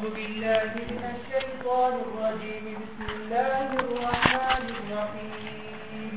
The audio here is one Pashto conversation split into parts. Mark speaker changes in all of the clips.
Speaker 1: بالله من الشيطان الرجيم. بسم الله الرحمن الرحيم.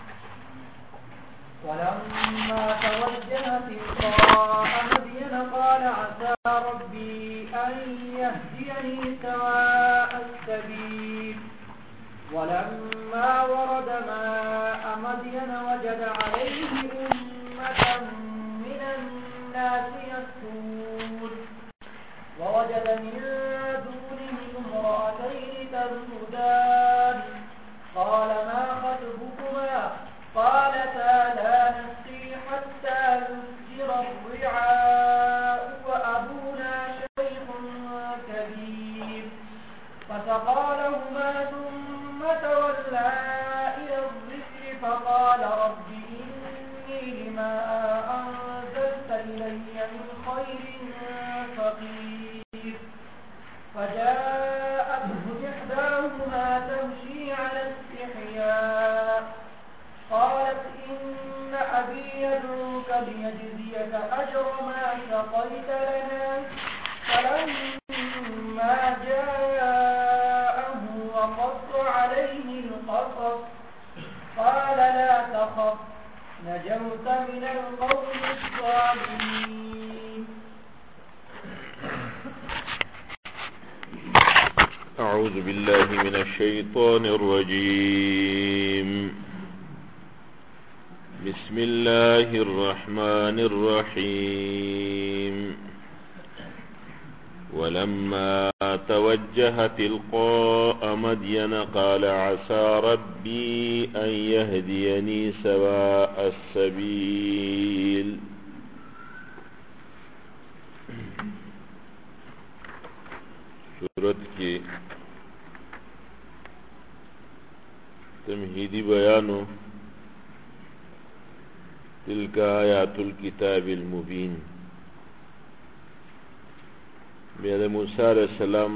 Speaker 1: ولما توجه تلقاء مدين قال عسى ربي أن يهديني سواء السبيل. ولما ورد ماء مدين وجد عليه أمة من الناس يسكون ووجد من دونهم امرأتين تذودان قال ما خطبكما قالتا لا نسقي حتى يصدر الرعاء وأبونا شيخ كبير فسقى لهما ثم تولى إلى الذكر فقال رب إني لما أنزلت إلي من خير فقير. فجاءته إحداهما تمشي على استحياء قالت إن أبي يدعوك ليجزيك أجر ما سقيت لنا. فلما جاءه وقص عليه القصص قال لا تخف نجوت من القوم الظالمين.
Speaker 2: أعوذ بالله من الشيطان الرجيم. بسم الله الرحمن الرحيم. ولما توجه تلقاء مدين قال عسى ربي أن يهديني سواء السبيل. سورت کی تمہیدی بیانو تلک آیات الكتاب المبین. بیا موسی علیہ السلام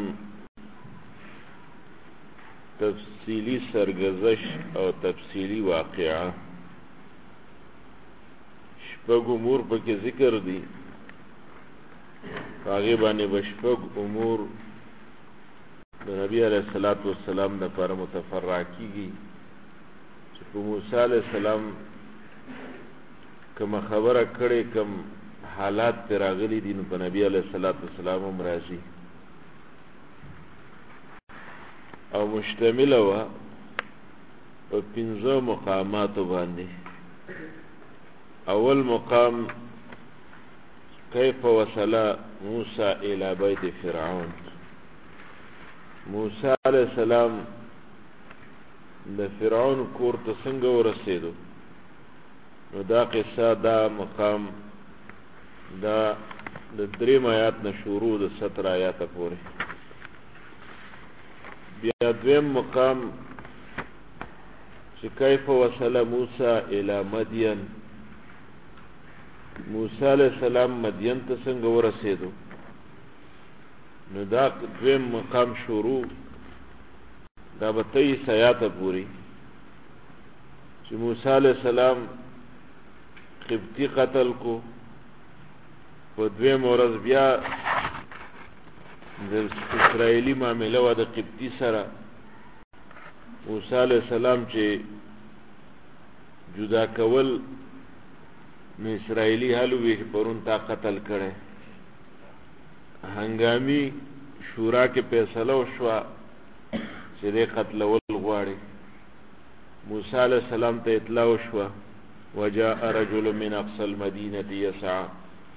Speaker 2: تفصیلی سرگزشت او تفصیلی واقعہ شپږ امور پکې ذکر دي. هغې باندې به شپږ امور د نبی علیه الصلاة والسلام دپاره متفرع کېږي چې په موسی علیه السلام کومه خبره کړې، کوم حالات پې راغلي دي، نو په نبی علیه الصلاة والسلام هم راځي او مشتمله وه په 5 مقاماتو باندې. اول مقام کیف وصل موسی الی بیت فرعون. موسی علیہ السلام د فرعون کور ته څنګه ورسېدو، نو دا قصه، دا مقام دا د 3 آیات نه شروع د 17 آیاته پورې. بیا دویم مقام چې کیف وصل موسی الی مدین. موسی علیہ السلام مدین ته څنګه ورسېدو، نو دا دویم مقام شروع دا به 23 آیاته پوری چې موسی علیہ السلام قبطی قتل کو. په دویم ورځ بیا د اسرائیلي معامله وه د قبطي سره. موسی علیہ السلام چې جدا کول نو اسرائیلی حالو وی پرون تا قتل کړي. هنګامي شورا کې فیصله وشوه چې دې قتلول غواړي. موسی علیہ السلام ته اطلاع وشوه وجاء رجل من اقصى المدینة یسعى.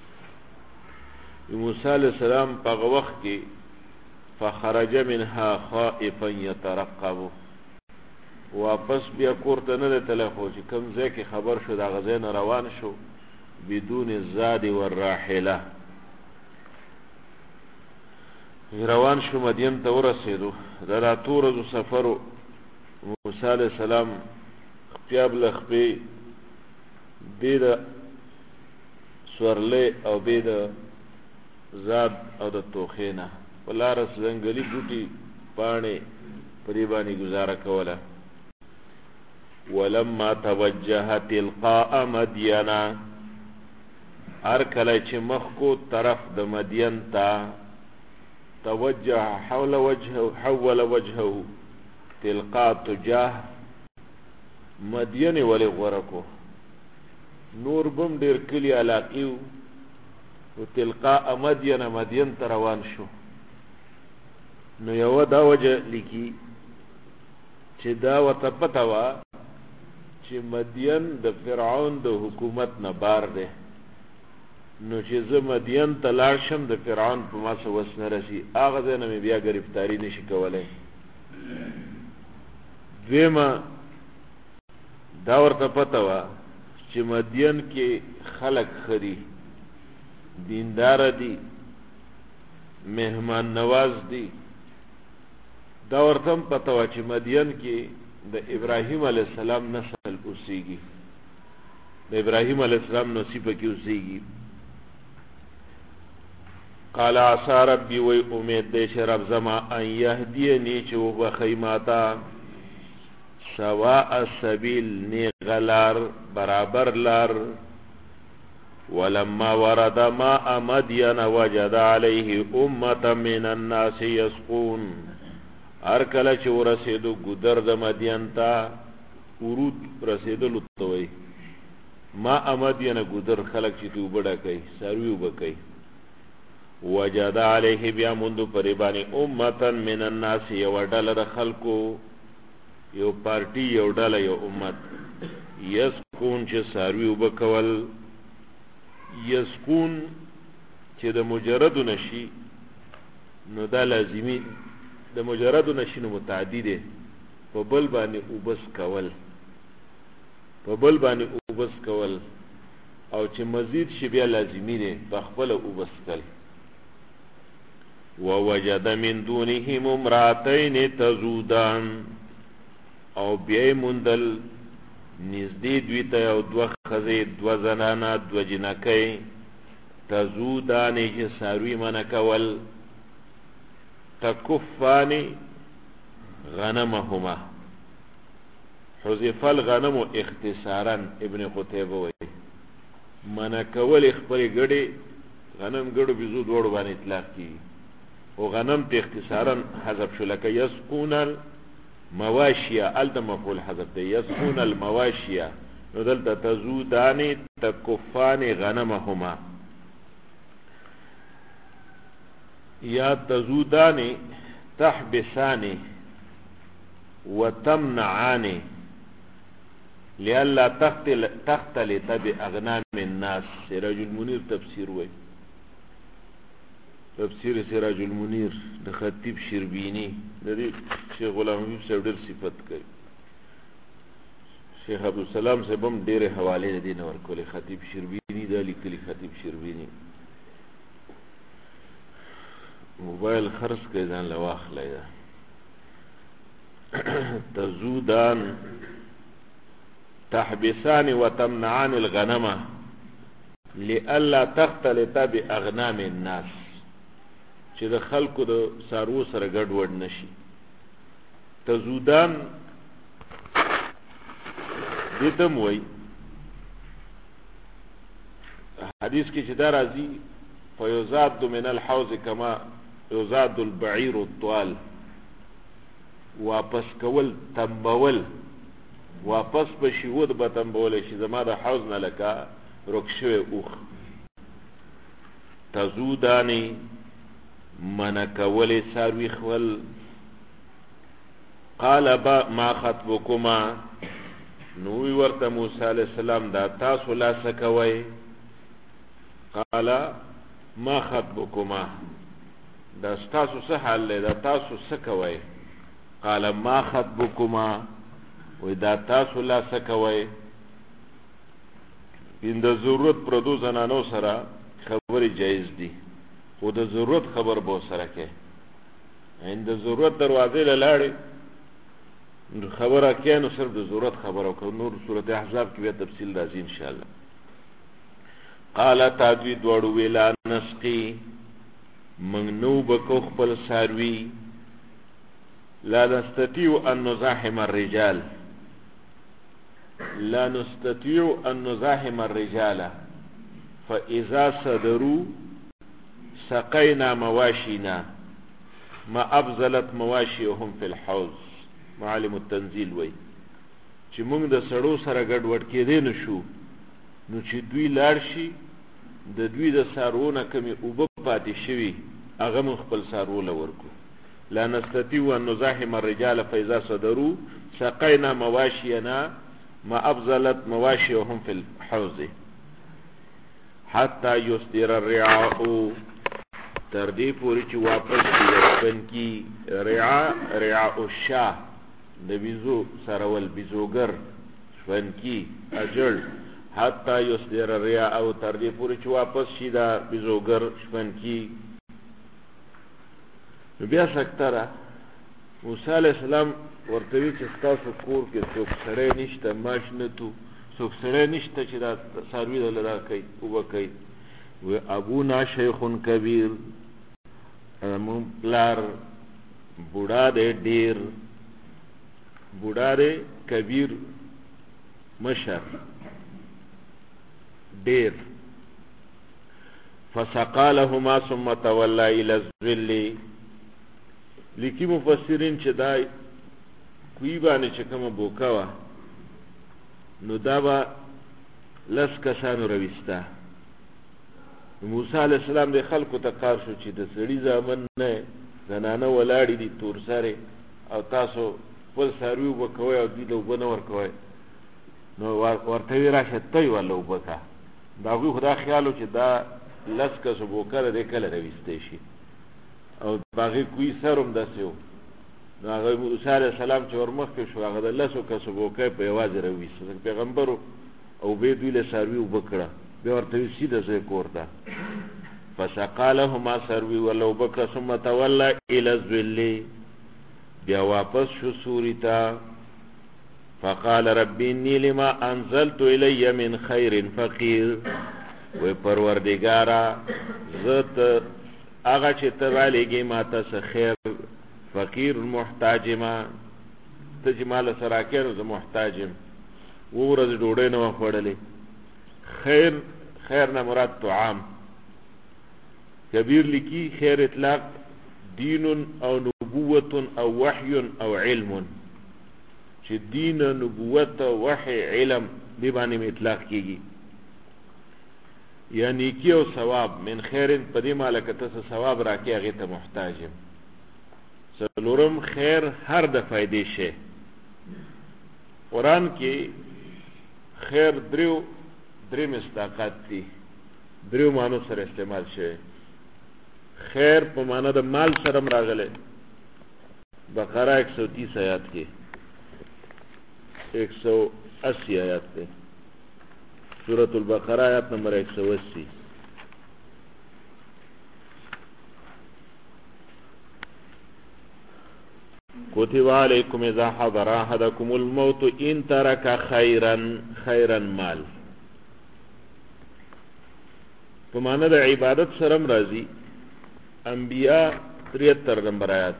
Speaker 2: موسی علیہ السلام په هغه وخت کې فخرج منها خائفا يترقب. واپس بیا کور ته نه دی تللی، خو چې کوم ځای کې خبر شو د هغه ځای نه روان شو بدون الزاد والراحله. روان شو مدین ته ورسېدو. د دا اتو ورځو سفر و. موسی علیہ السلام خپیا بله خپې بې د سورلۍ او بې د زاد او د توخې نه په لاره ځنګلي بوټي پاڼې په دې باندې ګزاره کوله. ولما توجه تلقاء مدین، هر کله چې مخ کو طرف د مدین ته توجه حول وجهه تلقاء تجاه مدین ولی غورکو نور بم ډیر کلی علاقیو و تلقاء مدین تروان شو. نو یو دا وجه لیکي چې دا ورته پته وه چې مدین د فرعون د حکومت نه بار دی، نو چې زه مدین ته لاړ شم د فرعون په ما څه وس نه رسي، هغه ځای نه مې بیا ګرفتاري نشي کولی. دویمه دا ورته پته وه چې مدین کې خلق ښه دي، دیندار دي، مهمان نواز دي. دا ورته هم پته وه چې مدین کې د ابراهیم علیه السلام نسل اوسیږي، د ابراهیم علیه السلام نسل پکې اوسیږي. قال عسى ربي وی امید دی چې رب زما ان یهدیني چې وبخی ماته سواء السبیل نیغ لار برابر لار. ولما ورد ماء مدین وجد علیه امة من الناس یسقون. هر کله چې ورسېدو ګودر د مدین ته، ورود رسېدلو ته وایي، ماء مدین ګودر خلک چې ته اوبه ډکوي، څاروي اوبه کوي. وجد علیه بیا موندو پرې باندې امة من الناس یوه ډله د خلکو، یو پارټي، یو ډله، یو امت. یسقون چې څاروي اوبه کول. یسقون چې د مجردو نشي نو دا لازمي، د مجردو نشي نو متعدی دی، په بل باندې اوبس کول، په بل باندې اوبس کول، او چې مزید شي بیا لازمي دی په خپله اوبس کل. ووجد من دونهم امرأتین تذودان. او بیا موندل نږدې دوی ته یو دوه ښځې، دوه زنانه، دوه جنکۍ، تذودانې چې څاروي منع کول. تکفانې غنمهما. حذف الغنم اختصارا ابن قتیبه وایي منع کول خپلې ګډې، غنم ګډو بزو دواړو باندې اطلاق کیږي، او غنم ته اختصارا حذف شو، لکه یسقون المواشیه، الته مفعول حذف دی، یسقون المواشیه. نو دلته تذودانې تکفانې غنمهما، یا تذودانې تحبسانې وتمنعانې لئلا تختلط باغنام الناس. سراج المنیر تفسیر وای، تفسیر سراج المنیر د خطیب شربینی د دې شیخ غلام حبیب صاحب ډېر صفت کوي، شیخ عبدالسلام صاحب هم ډېرې حوالې د دې نه ورکولې. خطیب شربینی دا لیکلي، خطیب شربینی. موبایل خرڅ کوي ځان له واخلی ده. تذودان تحبسان وتمنعان الغنم لئلا تختلط باغنام الناس، چې د خلکو د څاروو سره ګډوډ نشي. تذودان دې ته هم وایي، حدیث کې چې دا راځي فیزاد من الحوض کما یزاد البعیر الطوال. واپس کول، تنبول، واپس به شي ود به تنبولی شي زما د حوض نه لکه رک شوی اوښ. تذودانې منع کولې څاروي خول. قال ما خطبکما. نو وی ورته موسی علیه السلام دا تاسو لا څه کوئ؟ قال ما خطبکما، دا ستاسو څه حال دی، دا تاسو څه کوئ؟ قال ما خطبکما، وی دا تاسو لا څه کوئ؟ د ضرورت پردو زنانو سره خبرې جایز دي، خو د ضرورت خبر به ورسره کوې. د ضرورت دروازې له لاړې خبره کوې، نو صرف د ضرورت خبره وکړه. نور صورت احزاب کې بیا تفصیل راځي انشاءالله. قال تادوی دواړو وی لا نسقي، موږ نو بکو خپل څاروي، لا نستطيع ان نزاحم الرجال، لا نستطيع ان نزاحم الرجال فاذا صدروا سقينا مواشينا. ما ابذلت مواشيهم في الحوض. معالم التنزيل وای چې موږ د سړو سره ګډ وډ کېدې نشو، نو چې دوی لاړ شي د دوی د سارونه کمی اوبه پاتې شوي هغه موږ خپل سارونه ورکو. لا نستطيع ان نزاحم الرجال فاذا صدروا سقينا مواشينا ما ابذلت مواشيهم في الحوض حتى يصدر الرعاء، تر دې پورې چې واپس کېږي کی رعاء الشاه د بیزو سرول بیزوګر شونکی اجل، حتی یصدر الرعاء او تر دې پورې چې واپس شي دا بیزوګر شونکی. نو بیا سکتره موسی علیہ السلام ورته وی چې ستاسو کور کې څوک سړی نشته، ماش نه تو څوک سړی نشته چې دا څاروي دله راکوي اوبه کوي. و ابونا شیخ کبیر، زمون پلار بوډا دی ډیر، بوډا دی کبیر مشر ډیر. فسقا لهما ثم تولى الى الظل، لیکي مفسرین چې دا کوی باندې چې کومه بوکا وه نو دا به لس کسانو رویسته. موسی علیہ السلام د خلکو ته کار شو چې د سړي زامن نه زنانه ولاړې دي تور سرې او تاسو خپل څاروي اوبه کوئ او دوی له اوبه نه ورکوئ. نو ورته ویې راشه ته یې ورله اوبه که. د هغوی خو دا خیال و چې دا لس کسو بوکه د دې کله رویستی شي او په هغې کوی سر هم داسې و. نو هغه موسی علیه السلام چې ورمخکې شو هغه د لسو کسو بوکه په یوازې رویست، ځکه پیغمبر او به دوی له څاروي اوبه کړه. بیا ورته ویل سیده ځئ کور ته. فسقا لهما، څاروي ورله اوبه کړه. ثم تولى الى الظل، بیا واپس شو سوري ته. فقال رب اني لما انزلت الي من خير فقير، و پروردگارا زت هغه چې ته رالیږې ما ته څه خیر فقیر محتاج ما، ته چې ماله څه راکې نو زه محتاج یم. اووه ورځې ډوډۍ نه وه خوړلې. خیر نه مراد طعام. کبیر لیکي خیر اطلاق دین او نبوت او وحی او علم، چې دین نبوت وحی علم دې باندې م اطلاق کېږي. یا نیکی او ثواب. من خیرن په دې ماله که ته څه ثواب راکې هغې ته محتاج یم. څلورم خیر هر د فایدې شی. قرآن کې خیر درې مصداقات دي، دریو معنو سره استعمال شوی. خیر په معنی د مال سره هم راغلی، بقره 130 آیات کې 180 آیات دی، سورة البقره آیات نمبر 180. كتب عليكم اذا حضر احدكم الموت ان ترك خيرا مال. په معنی د عبادت سره راځي. انبیاء 73 نمبر آیات.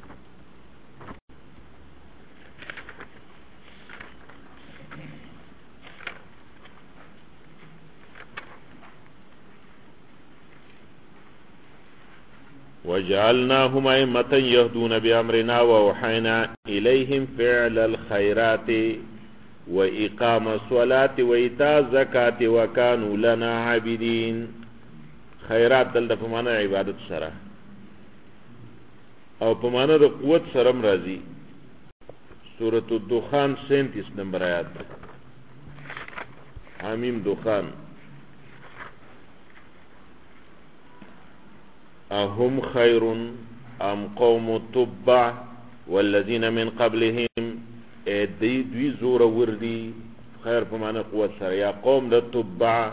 Speaker 2: وجعلناهم أئمة يهدون بأمرنا وأوحينا إليهم فعل الخيرات وإقام الصلاة وإيتاء الزكاة وكانوا لنا عابدين. خیرات دلته په معنی عبادت سره او په معنی د قوت سره هم راځي. سورة الدخان 37 نمبر آیات. حمیم دخان. اهم خیر ام قوم تبع والذین من قبلهم، دوی زور وردی. خیر په معنی قوت سره. یا قوم د تبع.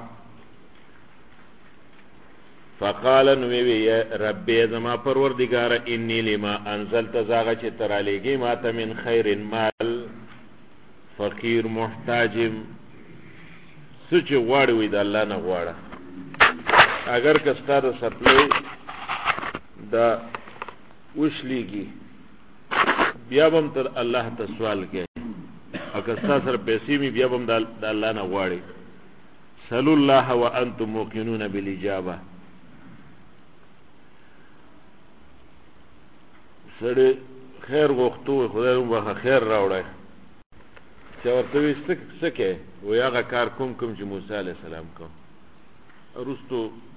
Speaker 2: فقال نوی یا ربی زما پروردگار انی لما انزلت زاغه چې ترالیږي ما ته من خیر مال فقیر محتاجم. سچ غواړي وي د الله نه غواړه. اگر کستا د سپلای دا وشلیږي بیا بم تر الله ته سوال کوي، اگر کستا سره پیسې می بیا بم د الله نه غواړي. سلو الله وانتم موقنون بالاجابه. سړی خیر غوښتو خدای وبخښه خیر راوړی چې ورته وایي څه کې وایي هغه کار کوم چې موسی علیه السلام کوم وروستو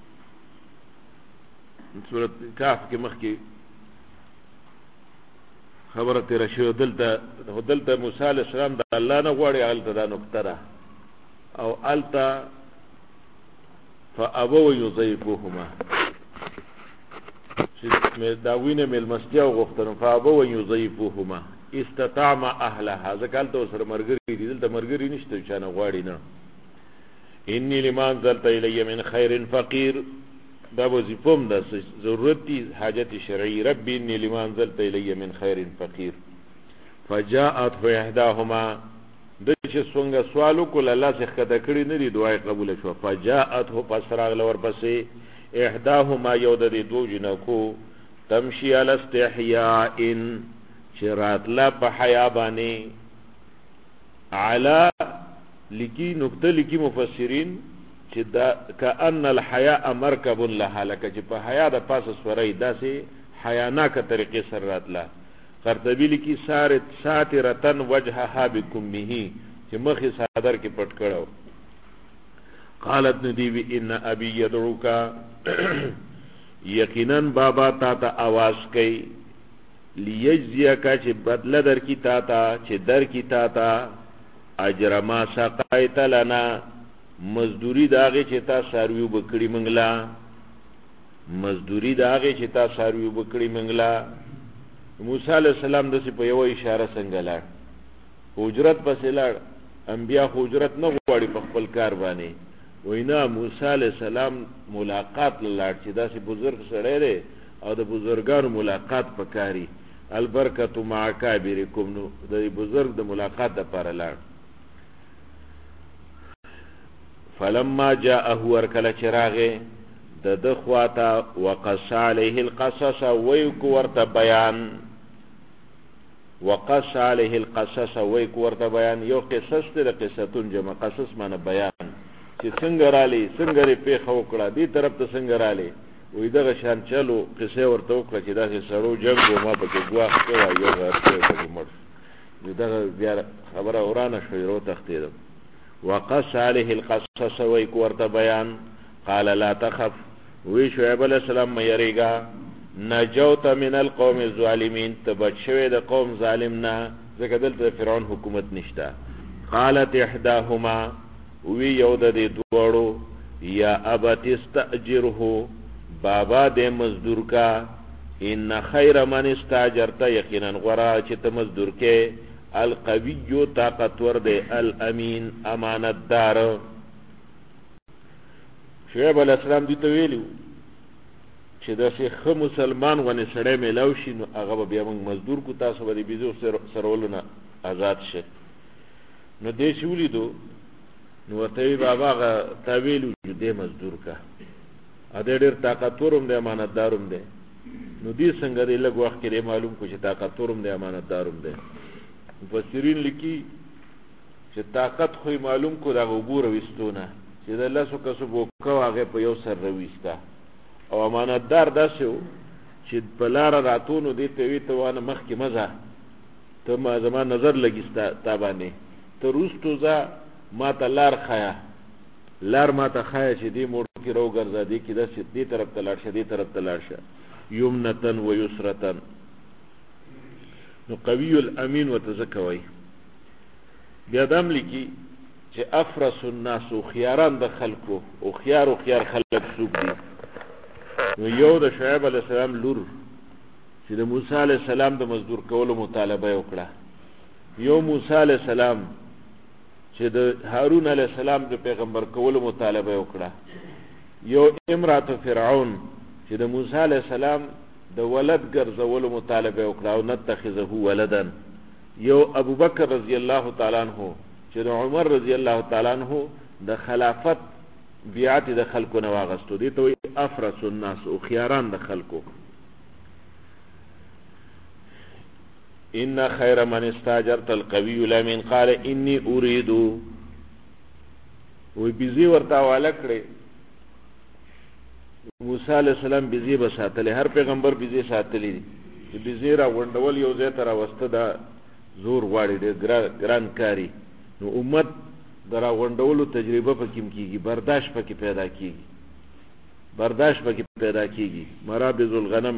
Speaker 2: سورت کهف کې مخکې خبره تېره شوې دلته موسی علیه السلام د الله نه غواړي هلته دا نقطه ده او هلته فابوا یضیفوهما چې د هغوی نه مېلمستیا وغوښته نو فابوا یضیفوهما استطعم اهلها ځکه هلته ورسره ملګري دي دلته ملګري نشته چا نه غواړي نه انی لما انزلت الی من خیر فقیر دا وظیفه هم ده ضرورت دي حاجت شرعي ربي انی لما انزلت الی من خیر فقیر فجاءته احداهما د چې څنګه سوال وکړ الله څخه ښکته کړي نه دي دعا قبول شوه فجاءته پس راغله ورپسې احداهما یو د دې دوو جنکو تمشي علی استحیاء چې راتله په حیا باندې علا لکی نقطه لکی مفسرین چې دا کأن الحیاء مرکب لها لکه چې په حیا د پاسه سورۍ داسې حیاناکه طریقې سره راتله قرطبی لکی ساترتن وجهها بکمه چې مخې صادر کې پټ کړو قالت ندیوی ان ابي يدعوك یقینا بابا تا ته आवाज کوي لیجزیک چې بدله در کی تا ته چې در کی تا ته اجر ما سقایت لنا مزدوری داغه چې تا ساروی بکړی منګلا مزدوری داغه چې تا ساروی بکړی منګلا موسی علیہ السلام دسی په یو اشاره څنګه لاړ حجرت پسې لاړ انبیا حجرت نه غواړي په خپل کار باندې وینا موسی علیہ السلام ملاقات لاړ چې داسې بزرگ سړی دی او د بزرگانو ملاقات پکاري البرکت مع کابرکم نو د بزرگ د ملاقات لپاره لاړ فلما جاءه ورکل چراغه د دخواتا وقص عليه القصص ويك ورت بیان وقص عليه القصص ويك ورت بیان یو قصص د قصتون جمع قصص معنی بیان چې څنګه رالی څنګه ری پیښه وکړه دې طرف ته څنګه رالی وې دغه شان چلو قصه ورته وکړه چې داسې سړو جنگ و ما پکې ګواښ کوه یو غرڅه پکې مړ دغه بیا خبره ورانه شوې رو تختیدم وقص عليه القصص ويك ورت بیان قال لا تخف وی شعیب علیہ السلام مېریګا نجوت من القوم الظالمین تبشوی د قوم ظالمنا ځکه دلته فرعون حکومت نشته قالت احداهما وی یو د دې دوړو یا ابت استاجره بابا دې مزدور کا ان خیر من استاجرت یقینا غرا چې ته مزدور کې القوی طاقتور دې الامین امانت دار شعیب علیہ السلام دې ته ویلو چې داسې ښه مسلمان غونې سړی میلاو شي نو هغه به بیا موږ مزدور کو تاسو به د بیزو سرولو نه آزاد شي نو دې چې ولیدو نو ورته وی بابا هغه تا ویلو چې دې مزدور کا ا دې ډېر طاقتور هم دی امانتدار هم دی نو دې څنګه دې لږ وخت کې معلوم کو چې طاقتور هم دی امانتدار هم دی مفسرین لیکي چې طاقت خو معلوم کو دا عبور وستونه چې د لاسو کسو بوکو هغه په یو سر رويستا او امانتدار داسې و چې په لار راتونو دې ته وی ته وانه مخ کې مزه ته ما زما نظر لګیستا تا باندې ته روستو ځه ما ته لار خیا لار ما ته خیا چې دې موړ کې رو ګرځا دې کې دې طرف ته لاړ شه دې طرف ته لاړ شه یمنتن و یسرتن نو قوی الامین وتزکوي بیا دام لیکي چې افرس الناس خياران د خلکو او خيار خلک څوک دي نو یو د شعیب علیہ السلام لور چې د موسی علیہ السلام د مزدور کولو مطالبه وکړه یو موسی علیہ السلام چې د هارون علیہ السلام د پیغمبر کولو مطالبه وکړه یو امرات فرعون چې د موسی علیہ السلام د ولد ګرځولو مطالبه وکړه او نتخذه ولدن یو ابو بکر رضی الله تعالی عنہ چې د عمر رضی الله تعالی عنہ د خلافت بیعت د خلکو نه واغستو دي ته افرس الناس او خياران د خلکو ان خير من استاجرت القوي الامين قال اني اريد وي بيزي ورتا والکړي موسی علیہ السلام بيزي بساتله هر پیغمبر بيزي ساتلی چې بيزې راغونډول یو ځای ته راوسته دا زور غواړي، ډېر ګران کاري. نو امت د راغونډولو تجربه پکې کېږي، برداشت پکې پیدا کېږي. مرابض الغنم.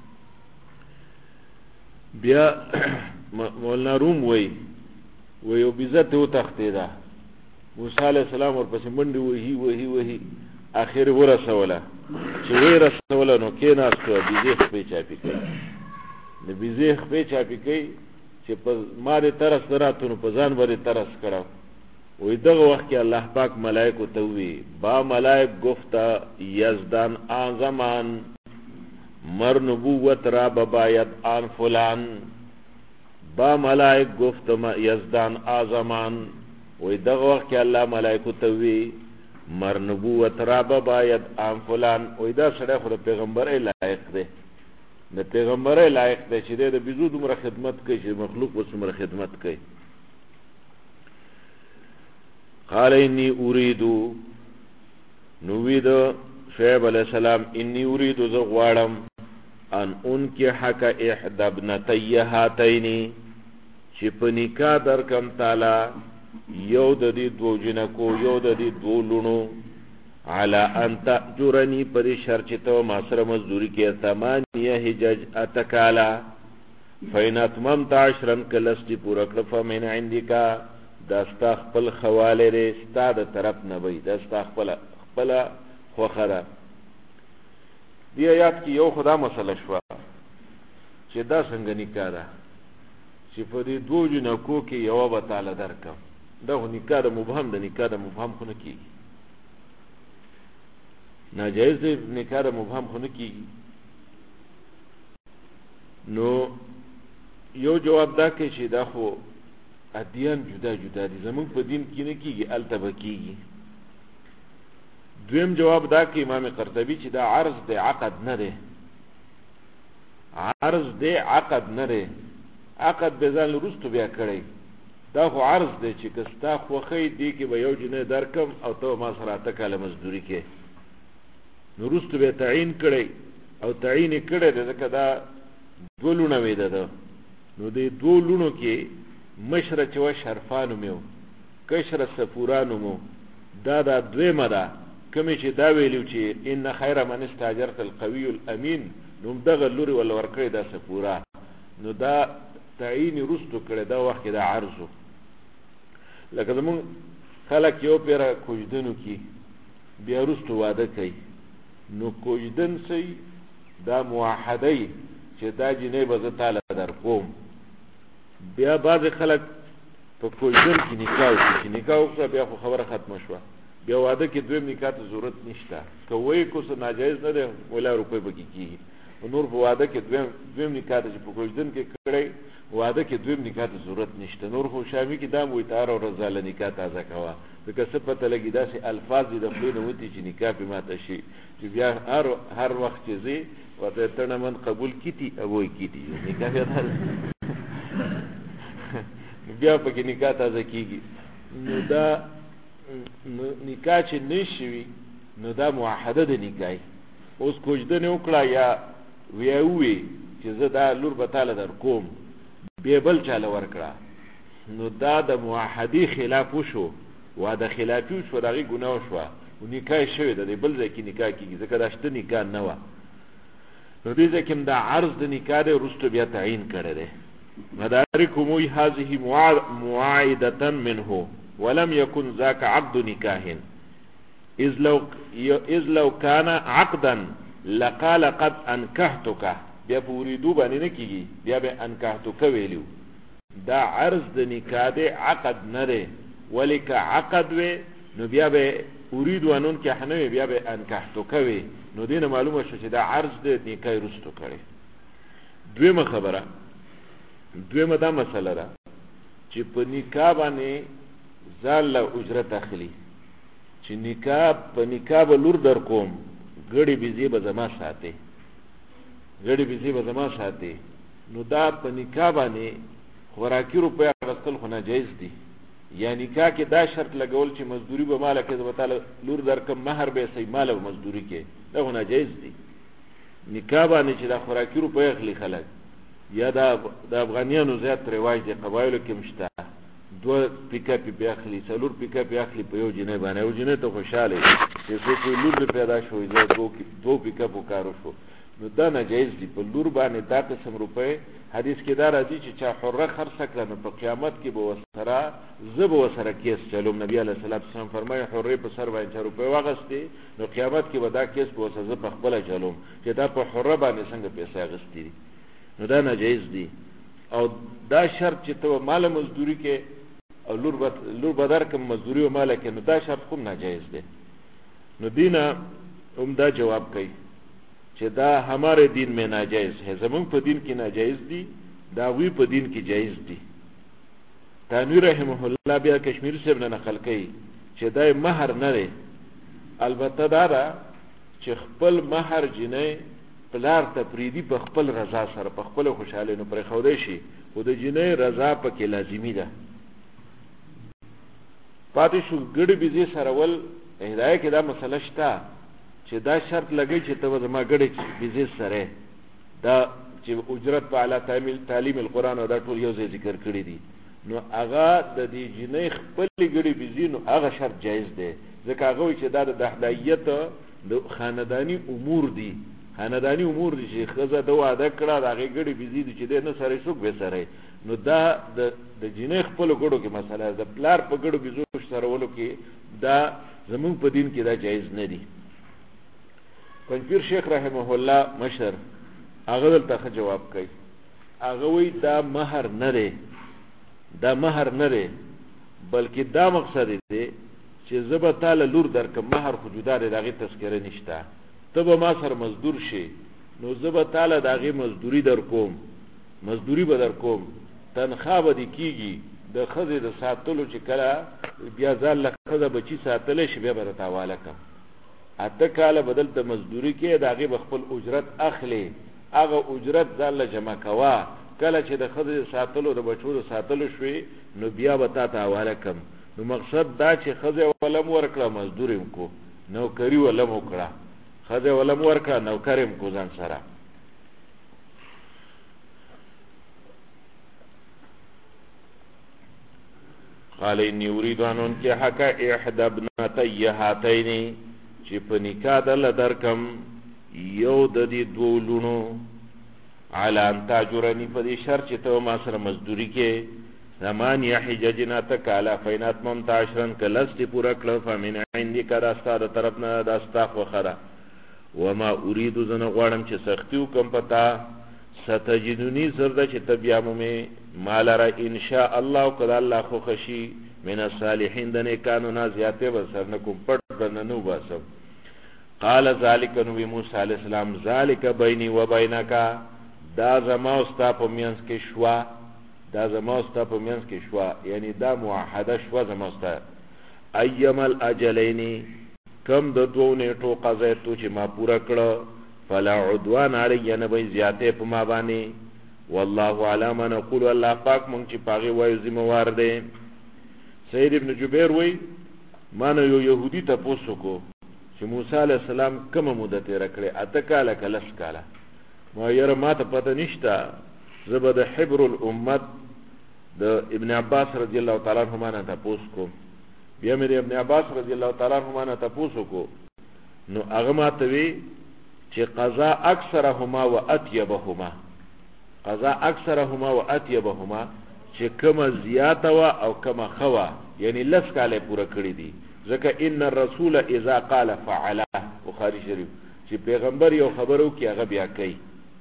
Speaker 2: بیا مولانا روم وی یو بیزه ته وتښتېده، موسی علیه السلام ورپسې منډې وهي اخر ورسوله. چې ورسوله نو کېناستو، بیزې خپې چاپې کوي. د بیزې خپې چاپې کوي چې په ما دې ترس نه راتو نو په ځان به دې ترس کړه. وی دغه وقت کې الله پاک ملائکو ته وی با ملائک گفتا یزدان آن زمان مر نبوت را بباید آن فلان. با ملائک گفت یزدان آن زمان. وی دغه وقت کې الله ملائکو ته وی مر نبوت را بباید آن فلان. وی دا سړی خو د پیغمبرۍ لایق دی، د پیغمبرۍ لایق دی چې د بیزو دومره خدمت کوي چې مخلوق به څومره خدمت کوي. قال انی اریدو، نوید شعیب علیہ السلام انی اریدو زه غواړم ان انکحک احدی ابنتی هاتین چې په نکاح درکم تعالی یو د دې دوو جنکو یو د دې دوو لونو علی ان تأجرنی پر شرط چې ته ما سره مزدوري کې 8 حجج اتکالا فین اتممت 10 کلستی پورا کړه فمن عندک دا ستا خپل خواله دی، ستا د طرف نه وي، دا ستا خپله خوښه ده. دې آیات کې یو خدا مسله شوه چې دا څنګه نکاح ده چې په دې دوو جنکو کې یوه به تاله درکم. دا خو نکاح د مبهم د نکاح د مبهم خو نه کېږي، ناجایز دی نکاح د مبهم خو نه کېږي. نو یو جواب دا کوي چې دا خو ادیان جدا جدا دي، زمونږ په دین کې نه کېږي، هلته به کېږي. دویم جواب دا کوي امام قرطبي چې دا عرض دی، عقد نه دی. عرض دی، عقد نه دی. عقد به ځان وروستو بیا کړی، دا خو عرض دی چې که ستا خوښۍ دی کې به یو جنۍ درکم او ته ما سره 8 کاله مزدوري کې. نو وروستو بیا تعین کړی او تعین یې کړی دی ځکه دا 2 لونه وې ده. نو دې 2 لونو کې مشره چې وه شرفا نومې و، کشره صفورا نوم و. دا دویمه ده کومې چې دا ویلو چې ان خیر من استاجرت القوي الامین، نو دغه لوري ولا ورکړی دا صفورا. نو دا تعین وروستو کړی، دا وخت کې دا عرض و. لکه زمونږ خلک یو پیره کوژدنو کې بیا وروستو واده کوي، نو کوژدن سي دا موحدی چې دا جنۍ به زه تاله در کوم. بیا بعض خلک په کوژدن کې نکاح وکړي، چې نکاح وکړه بیا خو خبره ختمه شوه، بیا واده کې دویم نکاح ته ضرورت نشته. که وایي کو څه ناجایز نه دی ولا روپۍ پکې کېږي. نور په واده کې دویم نکاح ته چې په کوژدن کې کړی واده کې دویم نکاح ته ضرورت نشته. نور خو شامي کې دا وایي تار او رضاله نکاح تازه کوه، ځکه څه پته لګي داسې الفاظ دي د خولې نه وتي چې نکاح پې ماته شي، چې بیا هر وخت چې ځې ورته تڼه من قبول کیتی اوی کیتی نکاح بیا پکې نکاح تازه کېږي. نو دا نکاح چې نشي وي نو دا موحده د نکاح. اوس کوژدنې وکړه یا وی چې زه دا لور به تاله در کوم، بیا بل چاله ورکړه، نو دا د موحدې خلاف وشو، واده خلافي وشو، د هغې ګناه وشوه، نکاح شوې ده، د بل ځای کې نکاح کېږي ځکه دا شته نکاح نه وه. نو دې ځای کې دا عرض د نکاح دی، وروستو بیا تعین کړی دی. مدارکموی هذه معاهدة منه ولم يكن ذاك عقد نکاح اذ لو كان عقدا لقال قد انکحتک. بیا په وریدو باندې نه کېږي، بیا به انکحتک ویلو. دا عرض د نکاح دی، عقد نه دی. ولې که عقد وی نو بیا به اريد ان انکح نه وي، بیا به انکحتک وی. نو دې نه معلومه شو چې دا عرض د نکاح وروستو کړی. دویمه خبره، دویمه دا مسله ده چې په نکاح باندې ځان له اجرت اخلي، چې په نکاح به لور در کوم، ګړې بيزې به زما ساتي، ګړې بيزې به زما ساتي. نو دا په نکاح باندې خوراکي روپۍ اخیستل خو ناجایز دي. یا نکاح کې دا شرط لګول چې مزدوري به ماله کې، زه به تاله لور در کم، مهر به یې صحیح ماله به مزدوري کې، دا خو ناجایز دي. نکاح باندې چې دا خوراکي روپۍ اخلي خلک، یا د افغانیانو زیات رواج دی قبایلو کې مشته دو پیکاپی به اخلي څلور پیکاپی اخلي په یو جنې باندې یو جنې ته خوشاله چې څو په لور پیدا شوې دو پیکاپو کارو شو نو دا ناجایز دی په لور باندې دا قسم روپے حدیث کې دا راځي چې چا حره خرڅ کړه نو په قیامت کې به وسره زب وسره کیس چلو نبی علیه الصلاۃ والسلام فرمایي حره په سر باندې روپے واغستې نو قیامت کې به دا کیس به وسره په خپل چلو چې دا په حره باندې څنګه پیسې اغستې نو دا ناجایز دی او دا شرط چې ته مال مزدوری کې او لور بدر کوم مزدوری او مال کې نو دا شرط خو ناجایز دی نو دینه دا جواب کوي چې دا ہمارے دین میں ناجائز ہے زمون په دین کې ناجائز دي دا وی په دین کې جائز دي تنویر رحمه الله بیا کشمیر سے ابن نقل کوي چې دا مہر نه دی البته دا چې خپل مہر جنې پلار ته پریدي په خپل رضا سره په خپل خوشاله نو پر خوده شي خو د جنې رضا پکې لازمی ده پاتې شو ګډ بيزي سره ول هدايه کې دا مسله شته چې دا شرط لګی چې ته زما ګډ بيزي سره دا چې اجرت په اعلی تعلیم القرآن او دا ټول یو ځای ذکر کړی دي نو هغه د دې جنې خپل ګډ بيزي نو هغه شرط جایز دی ځکه هغه چې دا د دحدایت د خاندانی امور دي خاندانی امور دي چې خزه د واده کړه دا هغه ګډ بيزي دي چې نه سره څوک به سره نو دا د جنې خپل ګډو کې مسله ده پلار په ګډو بيزو سره ولو کې دا زمون په دین کې دا جایز نه دي پنځپیر شیخ رحمه الله مشر هغه دلته جواب کوي هغه وی دا مہر نه دی دا مہر نه دی بلکې دا مقصد دی چې زبر تعالی لور درک مہر خو جدا دی دغه تذکره نشته ته به ما سره مزدور شي نو زبر تعالی دغه مزدوری در کوم مزدوری به در کوم تنخواه به دی کیږي د خزه د ساتلو چې کله بیا ځل خزه بچی ساتل شي بیا به تاواله کوم اته کاله بدل د مزدوری کې دغه بخپل اجرت اخلي هغه اجرت ځل جمع کوا کله چې د خزه ساتلو د بچو ساتلو شوي نو بیا به تاواله کوم نو مقصد دا چې خزه ولم ورکړه مزدوریم کو نوکری ولم وکړه خزه ولم ورکړه نوکریم کو ځان سره قال اني اريد ان انكح احدى ابنتي هاتين چې په نکاح دل درکم یو د دې دوه لونو على ان تاجرني په دې شرط چې ته ما سره مزدوري کې ثمانية حججنا تکالا فینات ممتاشرن کلستی پورا کلو فمن عندی که داستا دا طرفنا داستا خوخرا وما اريد زن غوارم چه سختیو کم پتا ستجدونی زرده چه تبیامو میں مالا را انشاء اللہ و کدا اللہ خوخشی من الصالحین دنے کانونا زیادے بسر نکم پڑ بننو باسم قال ذالک نبی موسیٰ علیہ السلام ذالک بینی و بینکا دا زماوستا پا مینس کے شوا دا زماوستا پا مینس کے شوا یعنی دا معاہده شوا زماوستا ایم الاجلینی کم د دوو نیټو قضیتو چې ما پورا کړه فلا عدوان علی نبی زیاته په ما باندې والله علام نقول الله پاک مونږ چې پاغي وایو ذمہوار دی سید ابن جبیر وای مانه یو يهودي تاسو کو چې موسی علی السلام کومه مدته راکړه اته کاله کلس کاله ما یره ماته پته نشته زبد حبر الامت د ابن عباس رضی الله تعالی عنهما نه تاسو کو بیا مې ابن عباس رضی الله تعالی عنهما نه تاسو کو نو هغه ماته وی چې قضا اکثرهما واتيبهما قضا اکثرهما واتيبهما چې کما زیاته وا او کما خوا یعنی لس کاله پورا کړی دي ځکه ان الرسول اذا قال فعل بخاری شریف چې پیغمبر یو خبرو کې هغه بیا کوي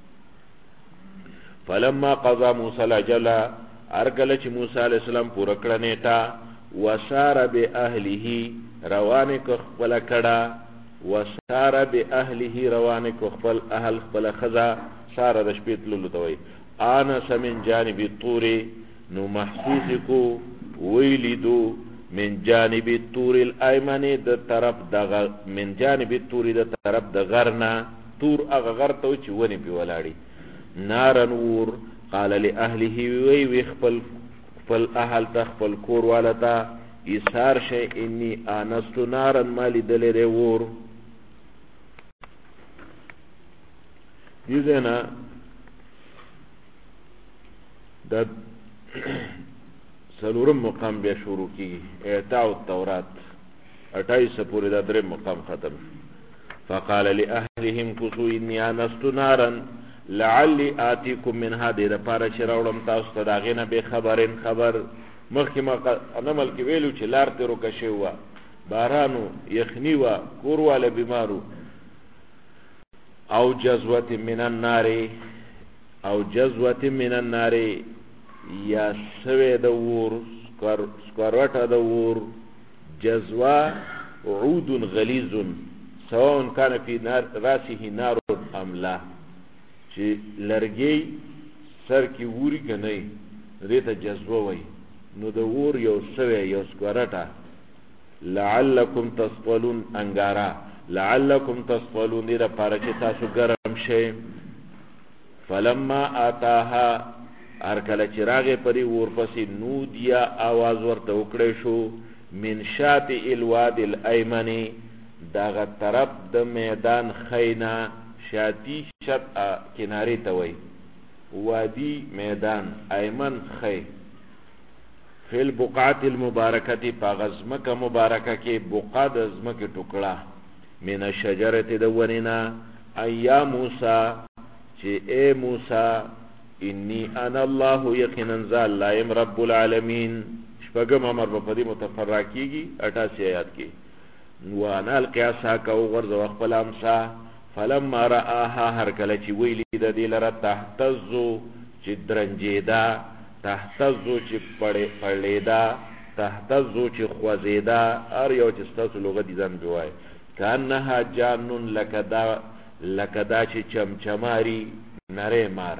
Speaker 2: فلما قضا موسی الاجل ارګل چې موسی علی السلام پورا کړ نیټه وسار باهله روانه کو خپل کړه وسار باهله روانه کو خپل اهل خپل خزا سار د شپې تللو دوی انا سمن جانب الطور نو محسوس کو ویلیدو من جانب الطور الایمن د طرف د من جانب الطور د طرف د غرنا طور هغه غر ته چې ونی په ولاړی نار نور قال لاهله وی خپل اهل تخپل کور والتا ایثار شی انی انست نارن مالی دلره ور دیزنا دا سلورم مقام بیا شروع کی اعطاء التورات 28 پورې دا درې مقام ختم. فقال لأهلهم كسوا إني آنست نارا لعلی آتیکم منها دې دپاره چې راوړم تاسو ته د هغې نه بې خبر مخکې نمل کې ویلو چې لار ترې روکه شوې وه، بارانو، یخني وه، کور واله بیمارو. او جذوة من النار یا سوی د اور سکروټه د اور. جذوه عود غلیظ سواء کان فی راسه نار ام لا، چې لرګی سر کې ووري که نه وي دې ته جذوه وایي. نو د اور یو سوی یو سکروټه. لعلکم تصطلون انګارا لعلکم تصطلون دې دپاره چې تاسو ګرم شئ. فلما آتاها هر کله چې راغې په دې ورپسې نودیا آواز ورته وکړی شو من شاطئ الوادي الایمن دغه طرف د میدان خینا. شاطی شط کناری ته وایي، وادي میدان، ایمن خی. فی البقعة المبارکة پاغه ځمکه مبارکه کې، بقعه د ځمکې ټوکړه. من الشجرة د ونې نه. یا موسی چې اے موسی انی انا الله یقینا ذا الله یم رب العالمین. شپږم امر به په دې متفرع کېږي 88 آیات کې. وانا القی عصاک وغورځوه خپله امسا. فلما رآها هر کله چې ویلي د دې لره تهتزو چې درنجېده، تهتزو چې پړېده، تهتزو چې خوځېده، هر یو چې ستاسو لغت دي ځان پې وایي. کانها جانون لکه دا چې چمچماري نری مار.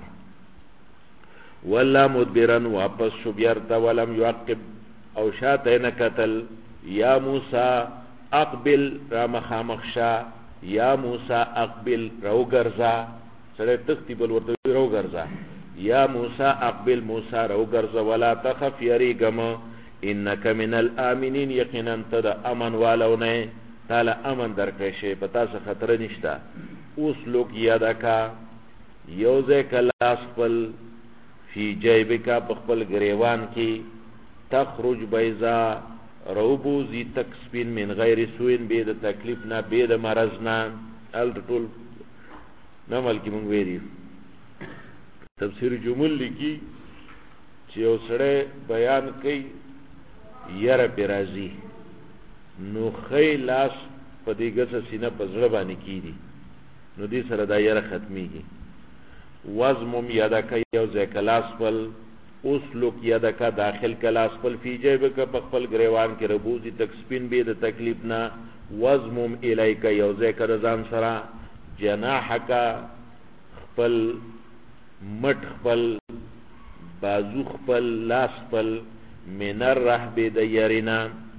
Speaker 2: ولا مدبرن واپس شو بیرته. ولم یعقب او شاته نه کتل. یا موسی اقبل را مخامخ شه. یا موسی اقبل رو ګرځه. سړی تختی بل ورته رو ګرځه. یا موسی اقبل موسی رو ګرځه. ولا تخف یریږم انک من الامنین یقینا ته د امن والو نه، تاله امن درکړی شي، په تاسو خطر نشته. اوس لوک یادکا یو ځای که لاس خپل فی جیبکا په خپل ګریوان کې. تخرج بیضا روبوزی تک سپین من غیر سوین بې د تکلیف نه بې د مرض نه. هلته ټول نمل کې مونږ ویلي تفسیر جمل لیکي چې یو سړی بیان کوي یره پې راځي نو ښی لاس په دې ګڅه سینه په زړه باندې کېږي نو دې سره دا یره ختمیږي. وزمم یدک یو ځای که لاس خپل. اسلک یدک داخل که لاس خپل فی جیبک په خپل ګریوان کې. ربوزي تک سپین بې د تکلیف نه. وزمم الیک یو ځای که د ځان سره. جناحک خپل مټ خپل بازو خپل لاس خپل. من الرهب د یرینا.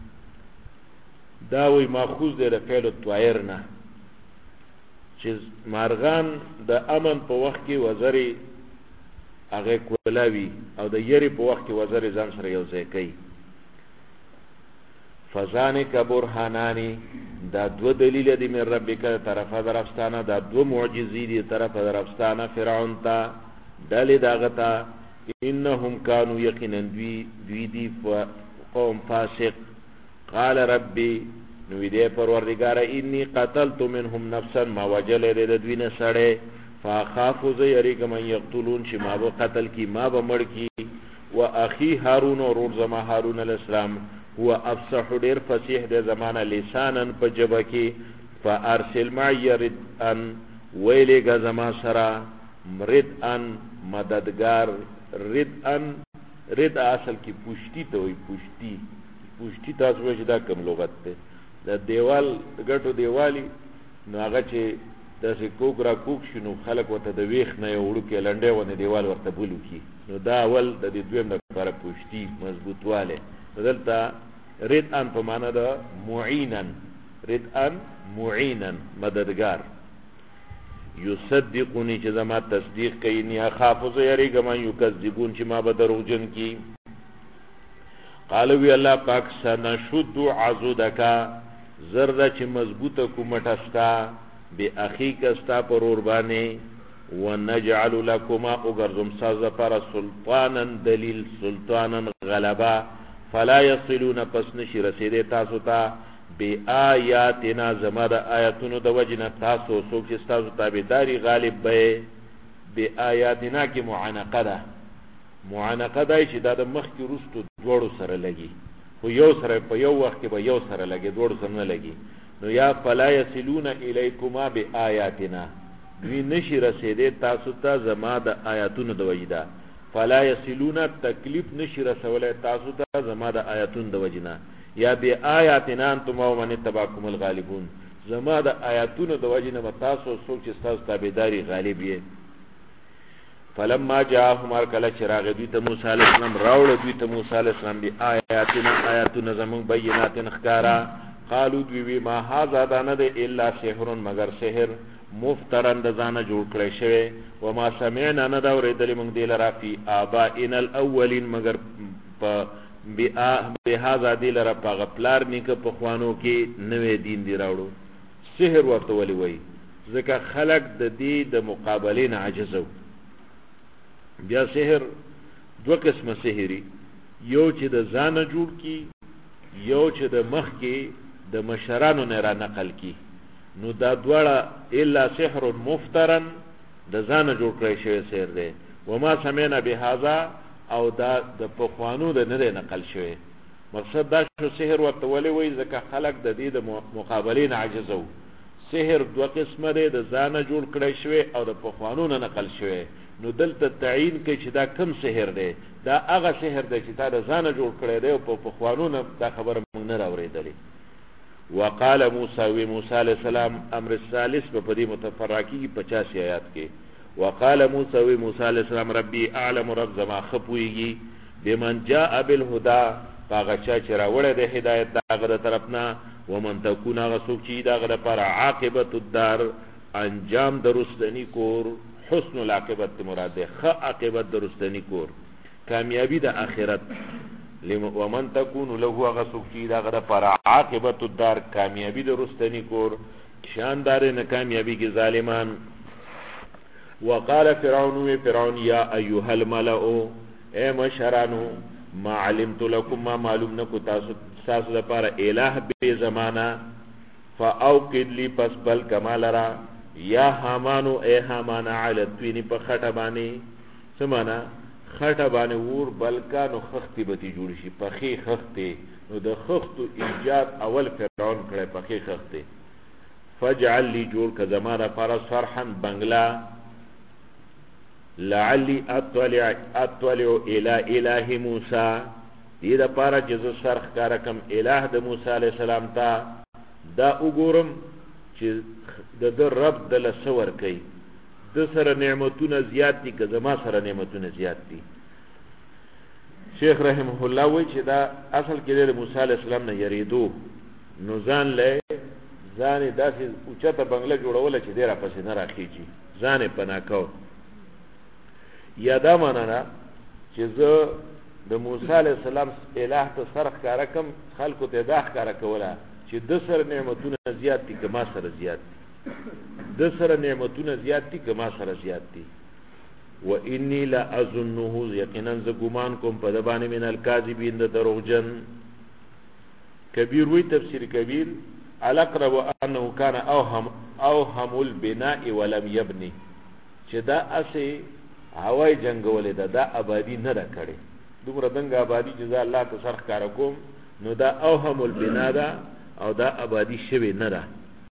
Speaker 2: دا وی ماخوذ دی د فعل الطایر نه چې مارغان د امن په وخت کې وزرې هغه کولاوي او د یری په وخت کې وزرې ځان سره یو ځای کوي. فذانک برهانانی دا دو دلیل دی من ربک طرفه درفستانه. دا دو معجزې دي طرفه درفستانه فرعون ته ډلې داغه ته. انهم کانوا یقینا دوی دی قوم فاسق. قال ربي نوی دی پروردگار انی قتلت منهم نفسا ما وجل دی د دوی نه سړی. فاخافو زه یریږم ان یقتلون چې ما به قتل کی ما به مړ کی. و اخی هارون ورور زما هارون علیه السلام هو افصح ډیر فصیح دی زمانه لسانا په ژبه کې. فارسل معي ردءا ویلېږه زما سره ردءا مددگار. ردءا رد اصل کې پشتی ته وایي. پشتی تاسو وایي چې دا کوم لغت دی؟ د دیوال ګټو دیوالي نو هغه چې داسې کوک را کوک شي نو خلک ورته د ویښ نه یو وړوکی لنډی غوندې دیوال ورته بلو کي نو دا اول د دې دویم دپاره پشتي مضبوطوالی. نو دلته ردءا په معنا د معینا. ردءا معینا مددگار. یصدقونی چې زما تصدیق کوي. نی اخافو زه یریږم ان یکذبون چې ما به دروغجن کی. قالوی الله پاک سنشد عضدکا زرده چې مضبوطه کومټه ستا بی اخیک ستا پر وربانې. ونجعل لكما اغرزم ساز پر سلطانا دلیل سلطانا غلبا فلا يصلون پس نشی رسیده تاسو ته بآیاتنا زما د آیاتونو د وجنه تاسو څوک چې تاسو تابعداري غالب به بآیاتنا کې معانقه ده معانقه ده چې دا د مخ کې رستو دوړو سره لګي خو یو سره په یو وخت کې به یو سره لګي دوړو سره نه لګي نو یا فلا يصلون الیکما بآیاتنا دوی نشي رسیده تاسو ته زما د آیاتونو د وجنه فلا يصلون تکلیف نشي رسوله تاسو ته زما د آیاتونو د وجنه یا بی آیاتنا انتم ومن تبعکم الغالبون زما د آیاتونو د وجنه تاسو څوک چې تاسو تابعداري غالب یې فلما جاءهم ارکل چراغ دوی ته موسی علیہ السلام راوړ دوی ته موسی علیہ السلام بی آیاتنا آیاتنا زمون بینات خکارا قالو دوی ما هذا دانه ده الا سحر مگر سحر مفترن د ځانه جوړ کړی شوی و ما سمعنا نه دا اورېدلې موږ دی لرا فی آبائنا الاولین مگر په بهذا دی لرا په غپلار نیکه په خوانو کې نوې دین دی راوړو سحر ورته ولي وای ځکه خلق د دې د مقابلین عاجزو بیا سحر دو قسمه سحری یو چې د ځانه جوړ کی یو چې د مخ کې د مشرانو نه را نقل کی نو دا دواړه الا سحر مفترن د ځانه جوړ کړی شوی سحر دی وما سمعنا بهذا او دا د پخوانو د نه نقل شوی مقصد دا شو سحر ورته ولي وای ځکه خلق د دې د مقابلین عاجزو سحر دو قسمه دی د ځانه جوړ کړی شوی او د پخوانو نه نقل شوی نو دلته تعیین کوي چې دا کم سحر دی دا هغه سحر دی چې تا د ځانه جوړ کړی دی او په پخوانو نه دا خبره موږ نه راورېدلې وقال موسی علیہ السلام امر الثالث په دې متفرقی 85 آیات کې وقال موسی علیہ السلام ربي اعلم رب زما خپويږي بمن جاء بالهدى هغه چې راوړی د هدایت دغه د طرفنا ومن تكون غسوک چې دغه لپاره عاقبت الدار انجام درستنی کور حسن العاقبت مراد ده خ عاقبت درستنی کور کامیابی د اخرت ومن تكون له غسوک چې دغه لپاره عاقبت الدار کامیابی درستنی کور شاندار نه کامیابی کې ظالمان وقال فرعون یا ایها الملأ اے مشرانو ما علمت لكم ما معلوم نکو تاسو لپاره الہ به زمانہ فاوقد لي پس بل کمال را یا حمانو اے حمان علی الطین په خټه باندې سمانا خټه باندې ور بلکا نو خختی به جوړ شي پخې خخته نو د خختو ایجاد اول فرعون کړي پخې خخته فجعل لي جوړ ک زمانہ پر صرحا بنگلا لعلی اطلع الى اله موسی دې د پاره چې زه سرخ کار کم الہ د موسی علی السلام ته دا وګورم چې د رب د لسور کوي د سره نعمتونه زیات دي که زما سره نعمتونه زیات دي شیخ رحمه الله وی چې دا اصل کې د موسی علی السلام نه یریدو نو ځان له ځان داسې اوچته بنگله جوړول چې ډیر پسې نه راخیږي ځان پناکاو یا دا معنا چې زه د موسی علی السلام الہ ته سرخ کار کم خلکو ته دا ښکارا کوله چې د سره نعمتونه زیات دي که ما سره زیات دي د سره نعمتونه زیات دي که ما سره زیات دي و انی لا اظنه یقینا ز ګمان کوم په د باندې من الکاذبین د دروغجن کبیر وی تفسیر کبیر الاقرب انه كان اوهم البناء ولم يبني چې دا اسی هوای جنگولې دا آبادی نه را کړي دومره دنګ آبادی جزا الله ته سرخ کار کوم نو دا اوهم البناء دا او دا آبادی شوی نه ده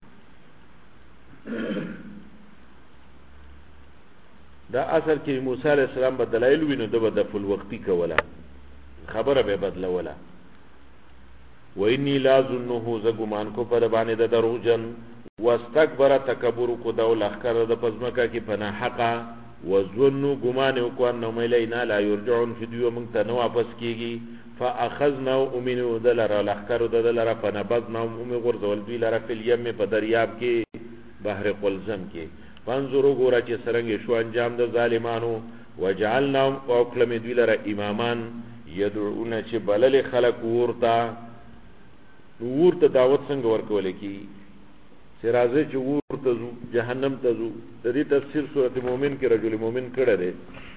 Speaker 2: دا اصل کې موسی علیہ السلام بدلایل وینو د فل وقتی کوله خبره به بدلوله و انی لا ظنه زګمان کو پر باندې د دروغجن واستكبر تکبر کو دا لخر د پزماکه کې پناه حقا وظنوا ګمان کو انه ملینا لا یرجعون فدیو من ته نو واپس کیږي فاخذنا امنو دلر لخر دلر فنبذنا ام غرزول بی لر فی الیم په دریاب کې بحر قلزم کې فانظروا ګورا چې سرنګ شو انجام د ظالمانو وجعلنا اوکلم دی لر امامان يدعون چې بلل خلق ورته دعوت څنګه ورکول کی چې راځي چې ور ته ځو جهنم ته ځو. د دې تفسیر سورۃ مومن کې رجل مومن کړه دی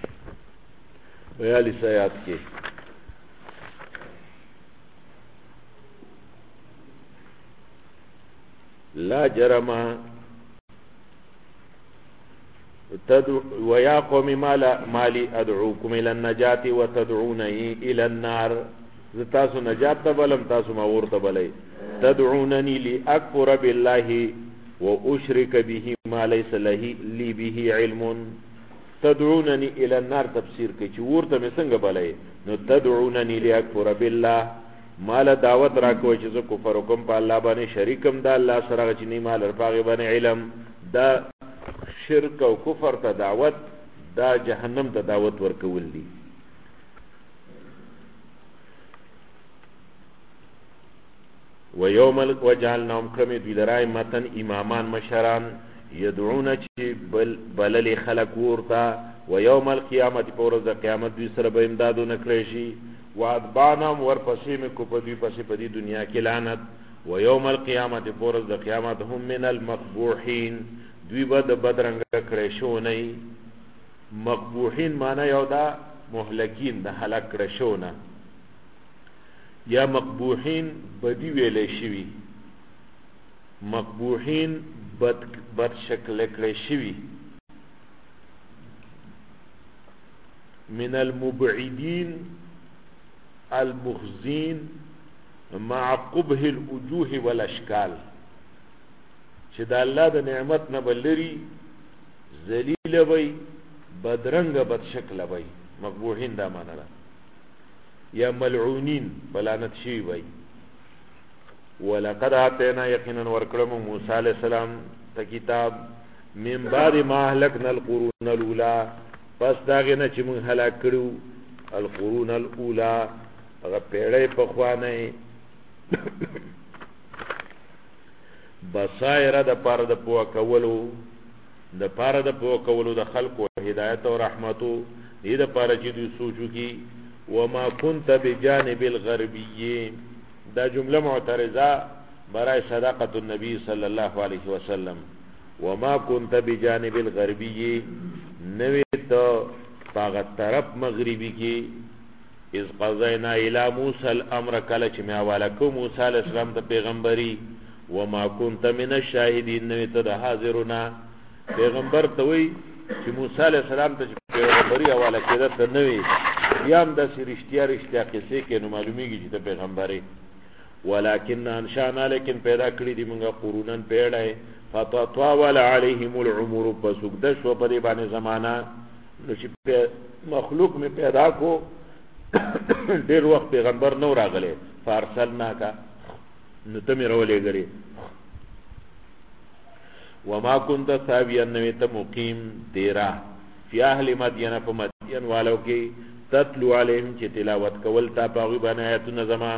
Speaker 2: 42 آیات کې. لا جرم ويا قوم مالي ادعوكم الى النجاة وتدعونني الى النار. تاسو نجات ته بلم تاسو ما ورته بلای. تدعونني لاكفر بالله واشرك به ما ليس لي به علم. تدعونني الى النار تفسیر کوي چې ورته مې څنګه بلای. نو تدعونني لاكفر بالله مال دعوت راکوي چې زه کفر کوم په الله باندې شریکم دا الله سره چې نه مال رپاغه باندې علم. دا شرک او کفر ته دعوت دا جهنم ته دعوت ورکول دي. ويوم وجعلناهم كم دلراي متن امامان مشران يدعون چې بلل خلق ورتا. ويوم القيامه پورز د قیامت دوی سره به امدادونه کړی شي. وادبانم ورپسې مې کو په دوی پسې په دې دنیا کې لعنت. ويوم القيامه پورز د قیامت هم من المقبوحين دوی به د بدرنګ کړی شو نه. مقبوحین معنی یو دا مهلکین د هلاک کړی شو نه یا مقبوحین بدی ویلې شوی. مقبوحین بد شکل کړی شوی. من المبعدين المخزين مع قبح الوجوه والاشكال چې د الله د نعمت نه بلري ذلیل وي بدرنګ بد شکل وي. مقبوحین دا معنی ده. یا ملعونین بلانت شي وي. ولقد اتینا یقینا ورکړم موسی علیہ السلام ته کتاب من بعد ما اهلكنا القرون الاولى پس داغه نه چې موږ هلاک کړو القرون الاولى هغه پیړۍ په خوانه بصائر د پاره د پوه کولو د پاره د پوه کولو د خلقو هدایت او رحمتو دې د پاره چې دوی سوچو کی. وما كنت بجانب الغربي دا جمله معترضه برای صداقت النبي صلى الله عليه وسلم. وما كنت بجانب الغربي نوی تو پاغت طرف مغربی کی اذ قضینا الى موسى الامر کله چې می حواله کو موسی علیہ السلام ته پیغمبري. وما كنت من الشاهدين نوی ته د حاضرونه پیغمبر ته وی چې موسی علیہ السلام ته پیغمبري حواله کړه ته نوی بیا هم د رښتیا قصې کې نو معلومیږي چې ته پیغمبري. ولكن انشانا لیکن پیدا کړی دی موږ قرونن پیړای فتطاول عليهم العمر فسجد شو په دې باندې زمانہ نو چې مخلوق می پیدا کو ډیر وخت پیغمبر نو راغله فارسلنا کا نو تم رولې غري. وما كنت ثابيا نويت مقيم تیرا فی اهل مدین فمدین والو کې تتلو عليهم چې تلاوت کول تا پاوی باندې آیاتونه زما.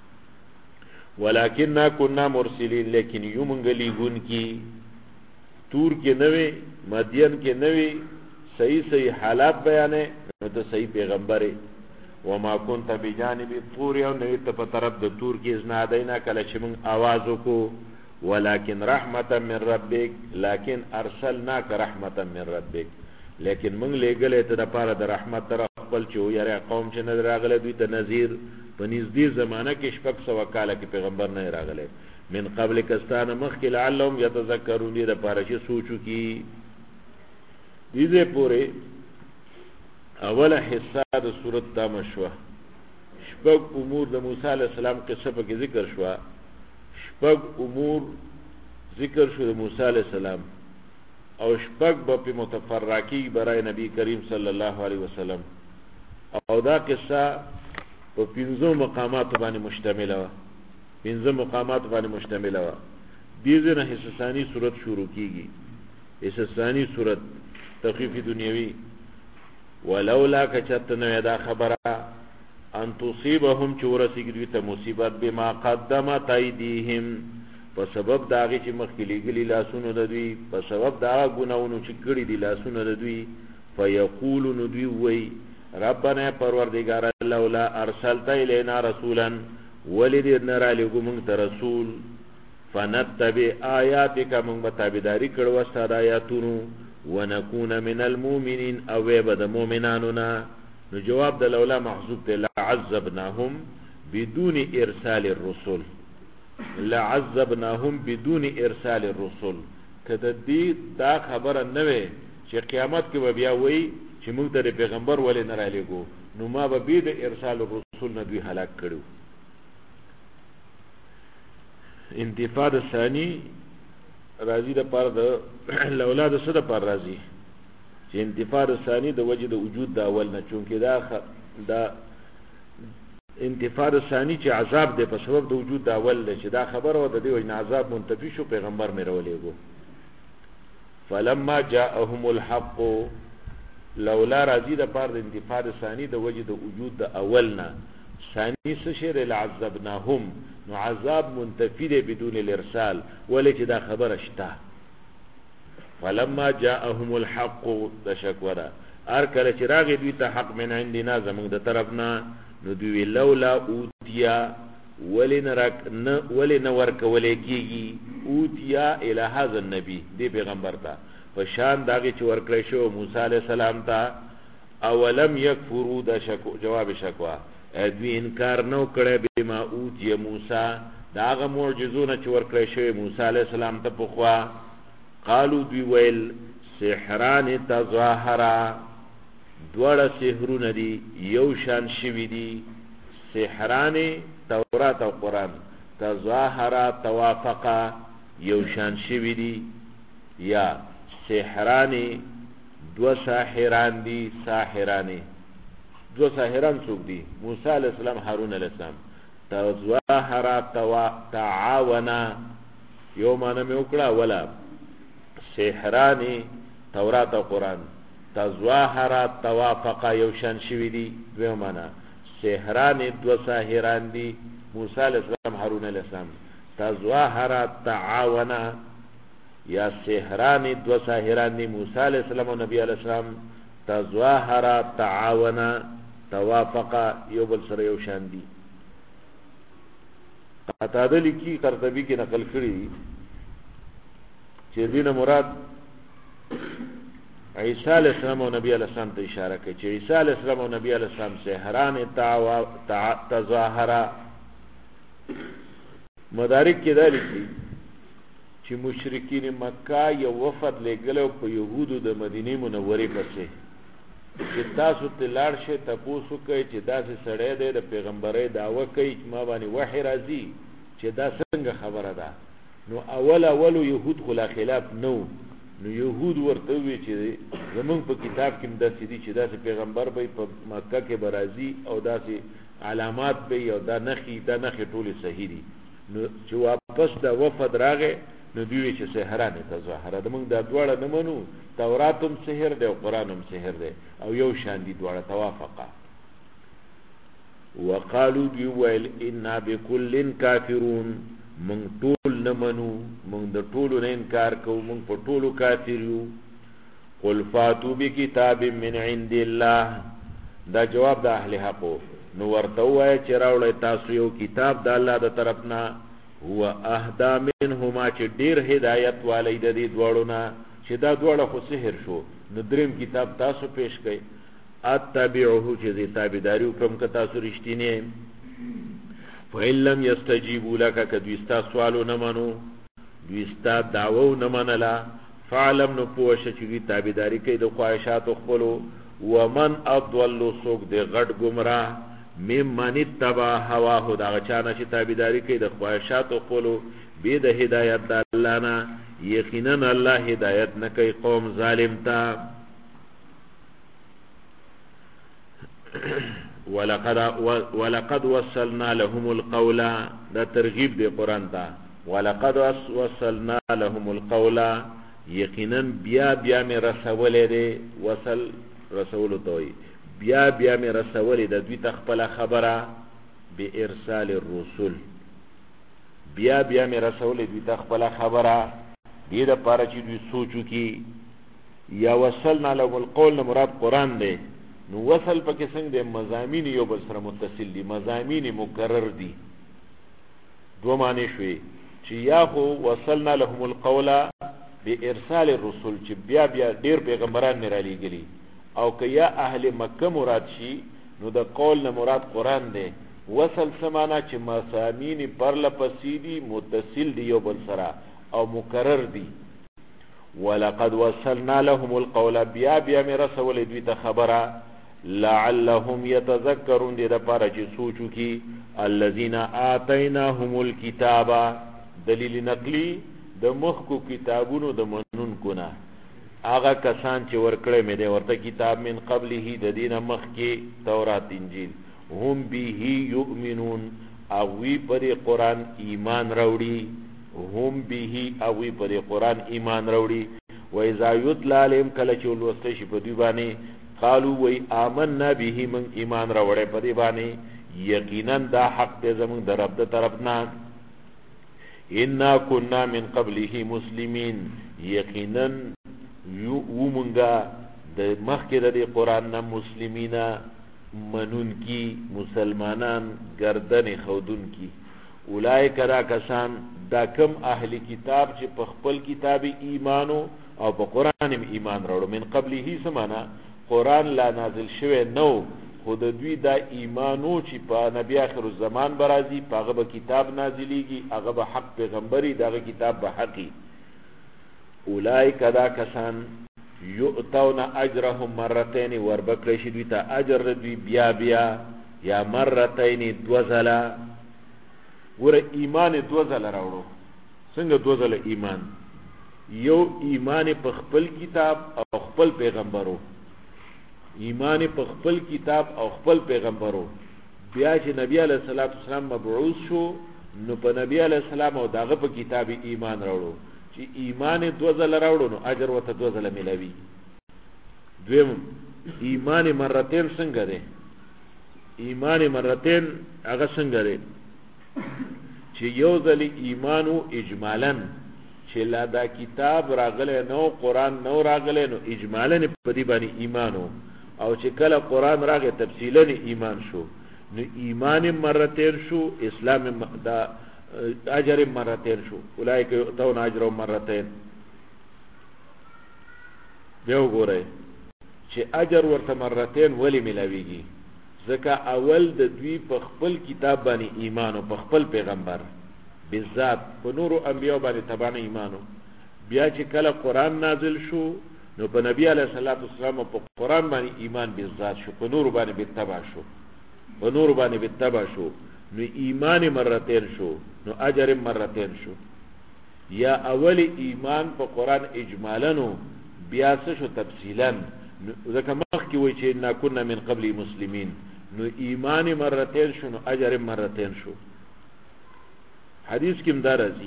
Speaker 2: ولكننا كنا مرسلين لیکن یو منګلی ګون کی تور کې نوې مدین کې نوې صحیح حالات بیانې نو ته صحیح پیغمبري. وما كنت بجانب الطور او نوې ته په طرف د تور کې زنادینا کله چې موږ आवाज وکړو. ولكن رحمتا من ربك لكن ارسلناك رحمتا من ربك لیکن موږ لګلې ته د پاره د رحمت تر خپل چې یاره قوم چې نه راغله دوی ته نذیر په نږدې زمانہ کې شپږ سوه کاله کې پیغمبر نه راغله من قبل کستان مخکې لعلهم يتذكرون دې د پاره چې سوچو کی. دې پورې اوله حصہ د سورۃ دا مشوه شپږ امور د موسی علیہ السلام قصه په کې ذکر شو. شپږ امور ذکر شو د موسی علیہ السلام او شپږ په متفرقی برای نبی کریم صلی الله علیه وسلم. او دا قصه په 15 مقامات باندې مشتمله و. 15 مقامات باندې مشتمله و. دې نه حصہ ثانی سورۃ شروع کیږي. حصہ ثانی سورۃ تخفیف دنیوی. ولولا کچتنه دا خبره ان تصيبهم چورسیږي دوی ته مصیبت بما قدمت ایدیهم په سبب داغه چې مخکې لګلی لاسونه د دوی په سبب دا ګناونو چې کړی دي لاسونه د دوی. فیقولون دوی وی ربنا پروردگار لولا ارسلت الینا رسولا ولید نرا لګو موږ ته رسول فنتبع آیاتک من بتابداری کړو استاد آیاتونو ونكون من المؤمنین او به د مؤمنانو نه. نو جواب د لولا محذوف ته لعذبناهم بدون ارسال الرسل، لعذبناهم بدون ارسال الرسل. کده دې دا خبره نه وي چې قیامت کې به بیا وایي چې موږ ته پیغمبر ولې نه را لېږو، نو ما به بیا د ارسال الرسل نه دوی هلاک کړو. انتفاع ثانی راضی د پاره د لولا د صد پر راضی چې انتفاع ثانی د وجه د وجود د اول نه، چونکه دا انتفاع ثانی چې عذاب دی په سبب د وجود د اول دی، چې دا خبره و د دې وجه عذاب منتفی شو، پیغمبر مې راولېږو. فلما جاءهم الحق لولا راضی د پاره د انتفاع ثانی د وجه د وجود د اول نه، ثانی سشر لعذبناهم نو عذاب منتفی دی بدون الارسال، ولی چې دا خبر شتا. فلما جاءهم الحق د شکورا ار کله چې راغی دوی ته حق من عندنا زمونږ د طرفنا، نو دوی لولا اوتیا ولی نه ورکولې کېږي اوتیا الی هذا النبی دی پیغمبر ته په شان داغه چې ورکړی شو موسی علیہ السلام ته. اولم یکفروا د شکو جواب شکوا دوی انکار نو کړی به ما اوتی موسی داغه معجزونه چې ورکړی شوی موسی علیہ السلام ته په خوا. قالو دوی ویل سحران تظاهرا دوړه سحرونه دي یو شان شوی دي، سحران تورات او قرآن، تظاهرا توافقا یو شان شوی دي، یا سحران دو ساحران دي، ساحران دو ساحران څوک دي؟ موسی علیہ السلام هارون علیہ السلام. تظاهرا تعاونا یو معنی مې وکړه ولا سحران تورات او قرآن، تظاهرا توافقا یو شان شوی دي دوه معنی، سحران دو ساحران دي موسی علیہ السلام هارون علیہ السلام، تظاهرا تعاونا یا سحران دو ساحران دي موسی علیہ السلام او نبی علیہ السلام، تظاهرا تعاونا توافقا یو بل سره یو شان دي. قطاده لیکي قرطبي کې نقل کړي چې دینه مراد عیسی علیہ السلام او نبی علیہ السلام ته اشاره کوي چې عیسی علیہ السلام او نبی علیہ السلام سحران تظاهرا. مدارک کې دا لیکي چې مشرکین مکه یو وفد لګلو په يهودو د مدینه منورې پسې چې تاسو ته لاړ شئ تاسو کوي چې داسې سړی دی د پیغمبري دعوه کوي چې ما باندې وحی راځي چې دا څنګه خبره ده. نو اول يهود خلا خلاف نو يهود ورته وی چې زمونږ په کتاب کې مدسي دي چې داسې پیغمبر به په مکه کې برازي او داسې علامات به او دا نخي ټول صحیح دي. نو چې واپس دا وفد راغی نو دوی چې سحران تظاهر د موږ د دواړه نه منو، توراتم سحر دی او قرانم سحر دی او یو شان دي دواړه توافقا. وقالو دی ویل انا بكل کافرون من ټول نه منو، من د ټولو نه انکار کوو، من په ټولو کافر یو. قل فاتو بکتاب من عند الله دا جواب د اهل حقو. نو ورته وای چې راوړی تاسو یو کتاب د الله د طرفنا، هو اهدا منهما چې ډیر هدایت والی د دې دواړو نه، چې دا دواړه خو سحر شو. نو دریم کتاب تاسو پیش کړئ اتبعه چې دې تابعداري وکړم که تاسو رښتینی. فإن لم يستجيبوا لك كدوی ستا سوالو نه منو، دوی ستا دعوو نه منله، فعلم نو پوشه چې دوی تابعداري کوي د خواهشاتو خپلو. ومن اضل څوک دی غټ ګمراه ممن اتبع هواه دغه چانه چې تابعداري کوي د خواهشاتو خپلو بې د هدایت د الله نه. یقینا الله هدایت نه کوي قوم ظالم ته. ولقد وصلنا لهم القول دا ترغیب دی قرآن ته. ولقد وصلنا لهم القول یقینا بیا می رسولې دی، وصل رسول توي بیا می رسولې د دوی تخپل خبره بارسال الرسل، بیا می رسولې دوی تخپل خبره دې د پاره چې دوی سوچو کی. یا وصلنا لهم القول مراد قرآن دی. نو وصل پکې څنګه د مضامین یو بل سره متصل دي، مضامین مکرر دي. دو معنی شوي چې یا خو وصلنا لهم القول بارسال الرسل چې بیا ډیر پیغمبران مې را لېږلي او که یا اهل مکه مراد شي نو د قول نه مراد قرآن دی وصل سمانا چې مسامین پر لپسې دي متصل دی یو بل سره او مکرر دی ولقد وصلنا لهم القول بیا مې رسولې دوی ته خبره لعلهم يتذكرون دې دپاره چې سوچو کی الذين آتيناهم الكتاب دلیل نقلی د مخکو کتابونو د منونکو نه هغه کسان چې ورکړی مې دی ورته کتاب من قبله د دینه مخکې تورات انجیل هم به یؤمنون اوی پر قرآن ایمان راوړي هم به اوی پر قرآن ایمان راوړي و اذا یتلی علیهم کله چې ولوستی شي په دوی باندې قالوا وی آمنا به من ایمان راوړی په دې باندې یقینا دا حق دی زموږ د رب د طرف نه انا كنا من قبله مسلمین یقینا ومنگا د مخکې د قرآن نه مسلمینا منون کی مسلمانان گردن خودون کی اولئک دا کسان دا کم اهل کتاب چې په خپل کتاب ایمانو او په قرآن ایمان راوړو من قبله سمانا قرآن لا نازل شوه نو خود دوی دا ایمانو چې په نبی آخر الزمان برازي په هغه به کتاب نازلیږي هغه به حق پیغمبري دغه کتاب به حقي اولئک دا کسان یؤتون اجرهم مرتين وربکړی شي دوی ته اجر دوی بیا یا مرتين دوزلا ګوره ایمان دوزلا راوړو څنګه دوزلا ایمان یو ایمان په خپل کتاب او خپل پیغمبرو ایمان په خپل کتاب او خپل پیغمبرو بیا چې نبی علیہ الصلوۃ والسلام مبعوث شو نو په نبی علیہ السلام او داغه په کتاب ایمان راوړو چې ایمان دوزل راوړو نو اجر وته دوزل ملوي دویم ایمان مرتين څنګه دی ایمان مرتين هغه څنګه دی چې یو ځل ایمانو اجمالاً چې لا دا کتاب راغله نو قرآن نو راغله نو اجمالاً په دې باندې ایمانو او چې کله قرآن راغی تفصیلاً ایمان شو نو ایمان مرتين شو اسلام دا اجر مرتين شو اولئک یؤتون اجرهم مرتين بیا وګورئ چې اجر ورته مرتين ولی ملاویږي ځکه اول د دوی په خپل کتاب باندې ایمان او په خپل پیغمبر بالذات په نورو انبیاء باندې تبانه ایمانو بیا چې کله قرآن نازل شو نو په نبی علیہ الصلوۃ والسلام په قرآن باندې ایمان بالذات شو په نور باندې بالتبع شو په نور باندې بالتبع شو نو ایمان مرتين شو نو اجر مرتين شو یا اول ایمان په قرآن اجمالاً بیا شو تفصیلاً ځکه مخکې وایي چې انا كنا من قبل مسلمین نو ایمان مرتين شو نو اجر مرتين شو حدیث کې مدار راځي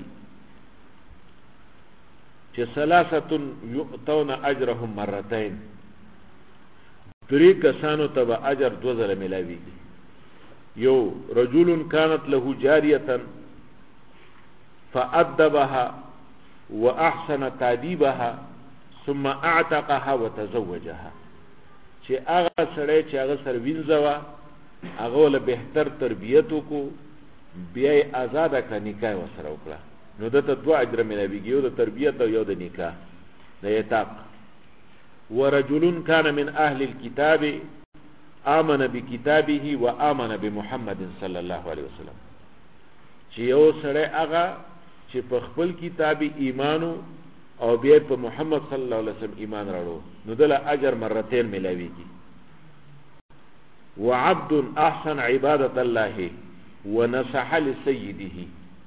Speaker 2: چې ثلاثه یؤتون اجرهم مرتين درې کسانو ته اجر دو ځله ملاويږي یو رجل كانت له جاريه فأدبها واحسن تاديبها ثم اعتقها وتزوجها چې هغه سره چې هغه سر وینځوا هغه ول بهتر تربیت کو بیا آزاد کا نکاح وسره وکړه نو دته دوه اجر ملويږي یو د تربیت او یو د نکاح د یتاق ورجل كان من اهل الكتاب آمن بكتابه وآمن بمحمد صلى الله عليه وسلم چې یو سره هغه چې په خپل کتاب ایمانو او بیا په محمد صلی الله علیه وسلم ایمان راړو نو دله اجر مرتين ملاويږي وعبد احسن عبادت الله ونصح لسيده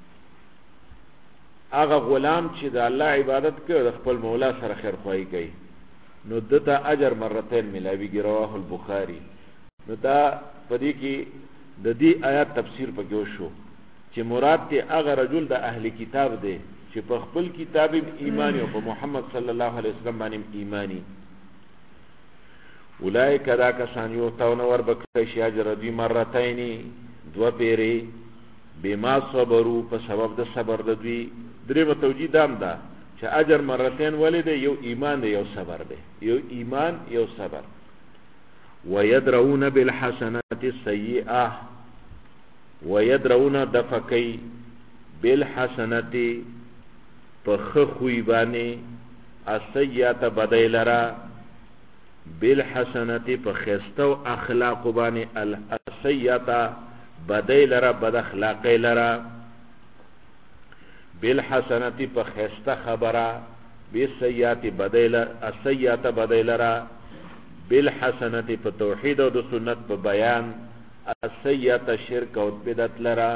Speaker 2: هغه غلام چې د الله عبادت کوي د خپل مولا سره خیر خوای کوي نو دته اجر مرتين ملاويږي رواه البخاري نو دا پدې کې د دې آیات تفسیر پکې وشو چې مراد ته هغه رجل د اهل کتاب دی چې په خپل کتاب ایمانی او په محمد صلی الله علیه وسلم باندې ایمانی اولئک دا کسان یؤتون وربکړي شي اجر دوی مرتين دو پیری بما صبروا په سبب د صبر د دوی درې متوجی دام دا چې اجر مرتين ولید یو ایمان دی یو صبر دی یو ایمان یو صبر ويدرؤون بالحسنات السيئه ويدرؤون دفقي بالحسنتی پخ خوی بانی السیئات بدی لرا بالحسنتی پخستو اخلاق بانی السیئات بدی لرا بد اخلاقی لرا بالحسنتی پخست خبرا بالسیئات بدی لرا السیئات بدی لرا بالحسنتی پتوحید و سنت پا بیان السیئات شرک و بدت لرا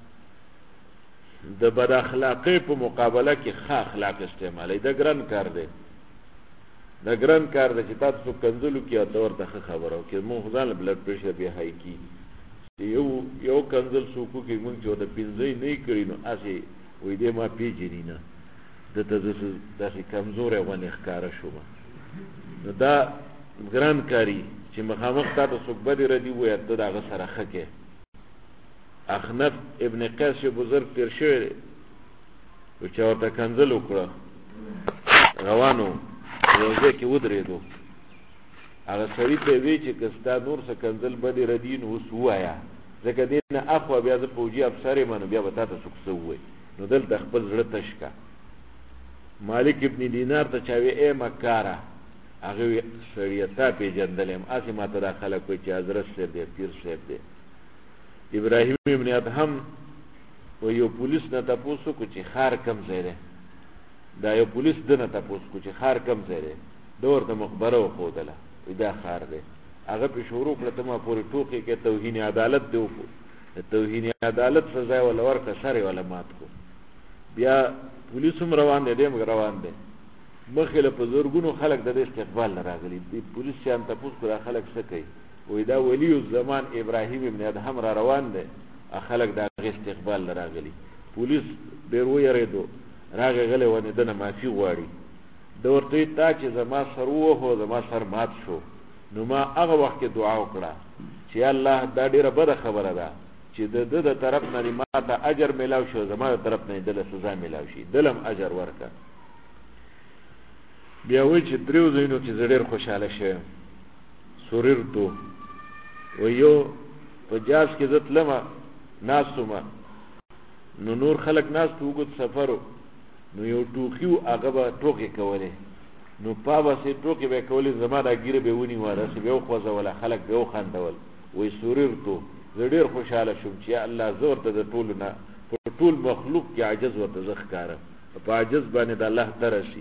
Speaker 2: د بد اخلاقی په مقابله کې ښه اخلاق استعمالوي دا ګران کار دی دا ګران کار دی چې تاسو کنځلو کې او تور ته خبرو کې مونږ ځان بلډ پریشر بیا هاي کی یو کنځل سوکو کې مونږ چې د پینځي نه کړی نو اسی وې دې ما پیجري نه د داسې کمزورې ونه ښکارا شو نو دا ګران کاری چې مخامخ تاسو څوک بده ردی وې ته دا غسر خکه اخنف ابن قیس بزرگ تیر شوی دی و چه ورطا کنزل اکڑا روانو روزه که ودریدو اگه سری تیوی چه کستا نور سا کنزل بدی ردین و سوایا زکر دین اخوا بیا زا پوجی افساری منو بیا بتا تا سکسوی نو دل تخبل زرطش کا مالک ابن دینار تا چاوی ای مکارا اگه سریعتا پی جندلیم آسی ما تا دا خلق کوئی چه حضرت سیب دی پیر سیب دی ابراهیم ابن ادهم و یو پولیس نه تاسو کو چې خار کم زیره دا یو پولیس دنه تاسو کو چې خار کم زیره دور ته مخبره خو دله دا خار دی هغه په شروع کړه ته ما پوری ټوکی کې توهین عدالت دی وکړو توهین عدالت سزا ولا ورکه سره ولا مات کو بیا پولیسوم روان دي دیم روان دي مخله په زورګونو خلک د استقبال راغلي دي پولیس شان تاسو کو خلک سکي وې دا ولی الزمان ابراهیم ابن ادهم را روان دي خلک دا استقبال راغلي پولیس ډیر ویریدو راغی غلې ونه دنه معافي غواړي د ورته تا چې زما سر وو زما سر مات شو نو ما هغه وخت دعا وکړه چې الله دا ډیره بده خبره ده چې د طرف نه ما ته اجر ملاو شو زما د طرف نه د سزا ملاو شي دلم اجر ورکړه بیا وې چې دریو زینو کې ډیر خوشاله شه سوررتو و یو په جاز کې زتلمه ناسومه نو نور خلق ناس ته وګت سفرو نو یو ټوکیو هغه به ټوکې کولې نو پابه سي ټوکې به کولې زما دا ګیره به ونی واره سي به خوځه ولا خلق به خندول وې سوررتو ډېر خوشاله شوم چې الله زور ته د ټول نه په ټول مخلوق کې عجز ورته ځخکاره په عجز باندې د الله درشي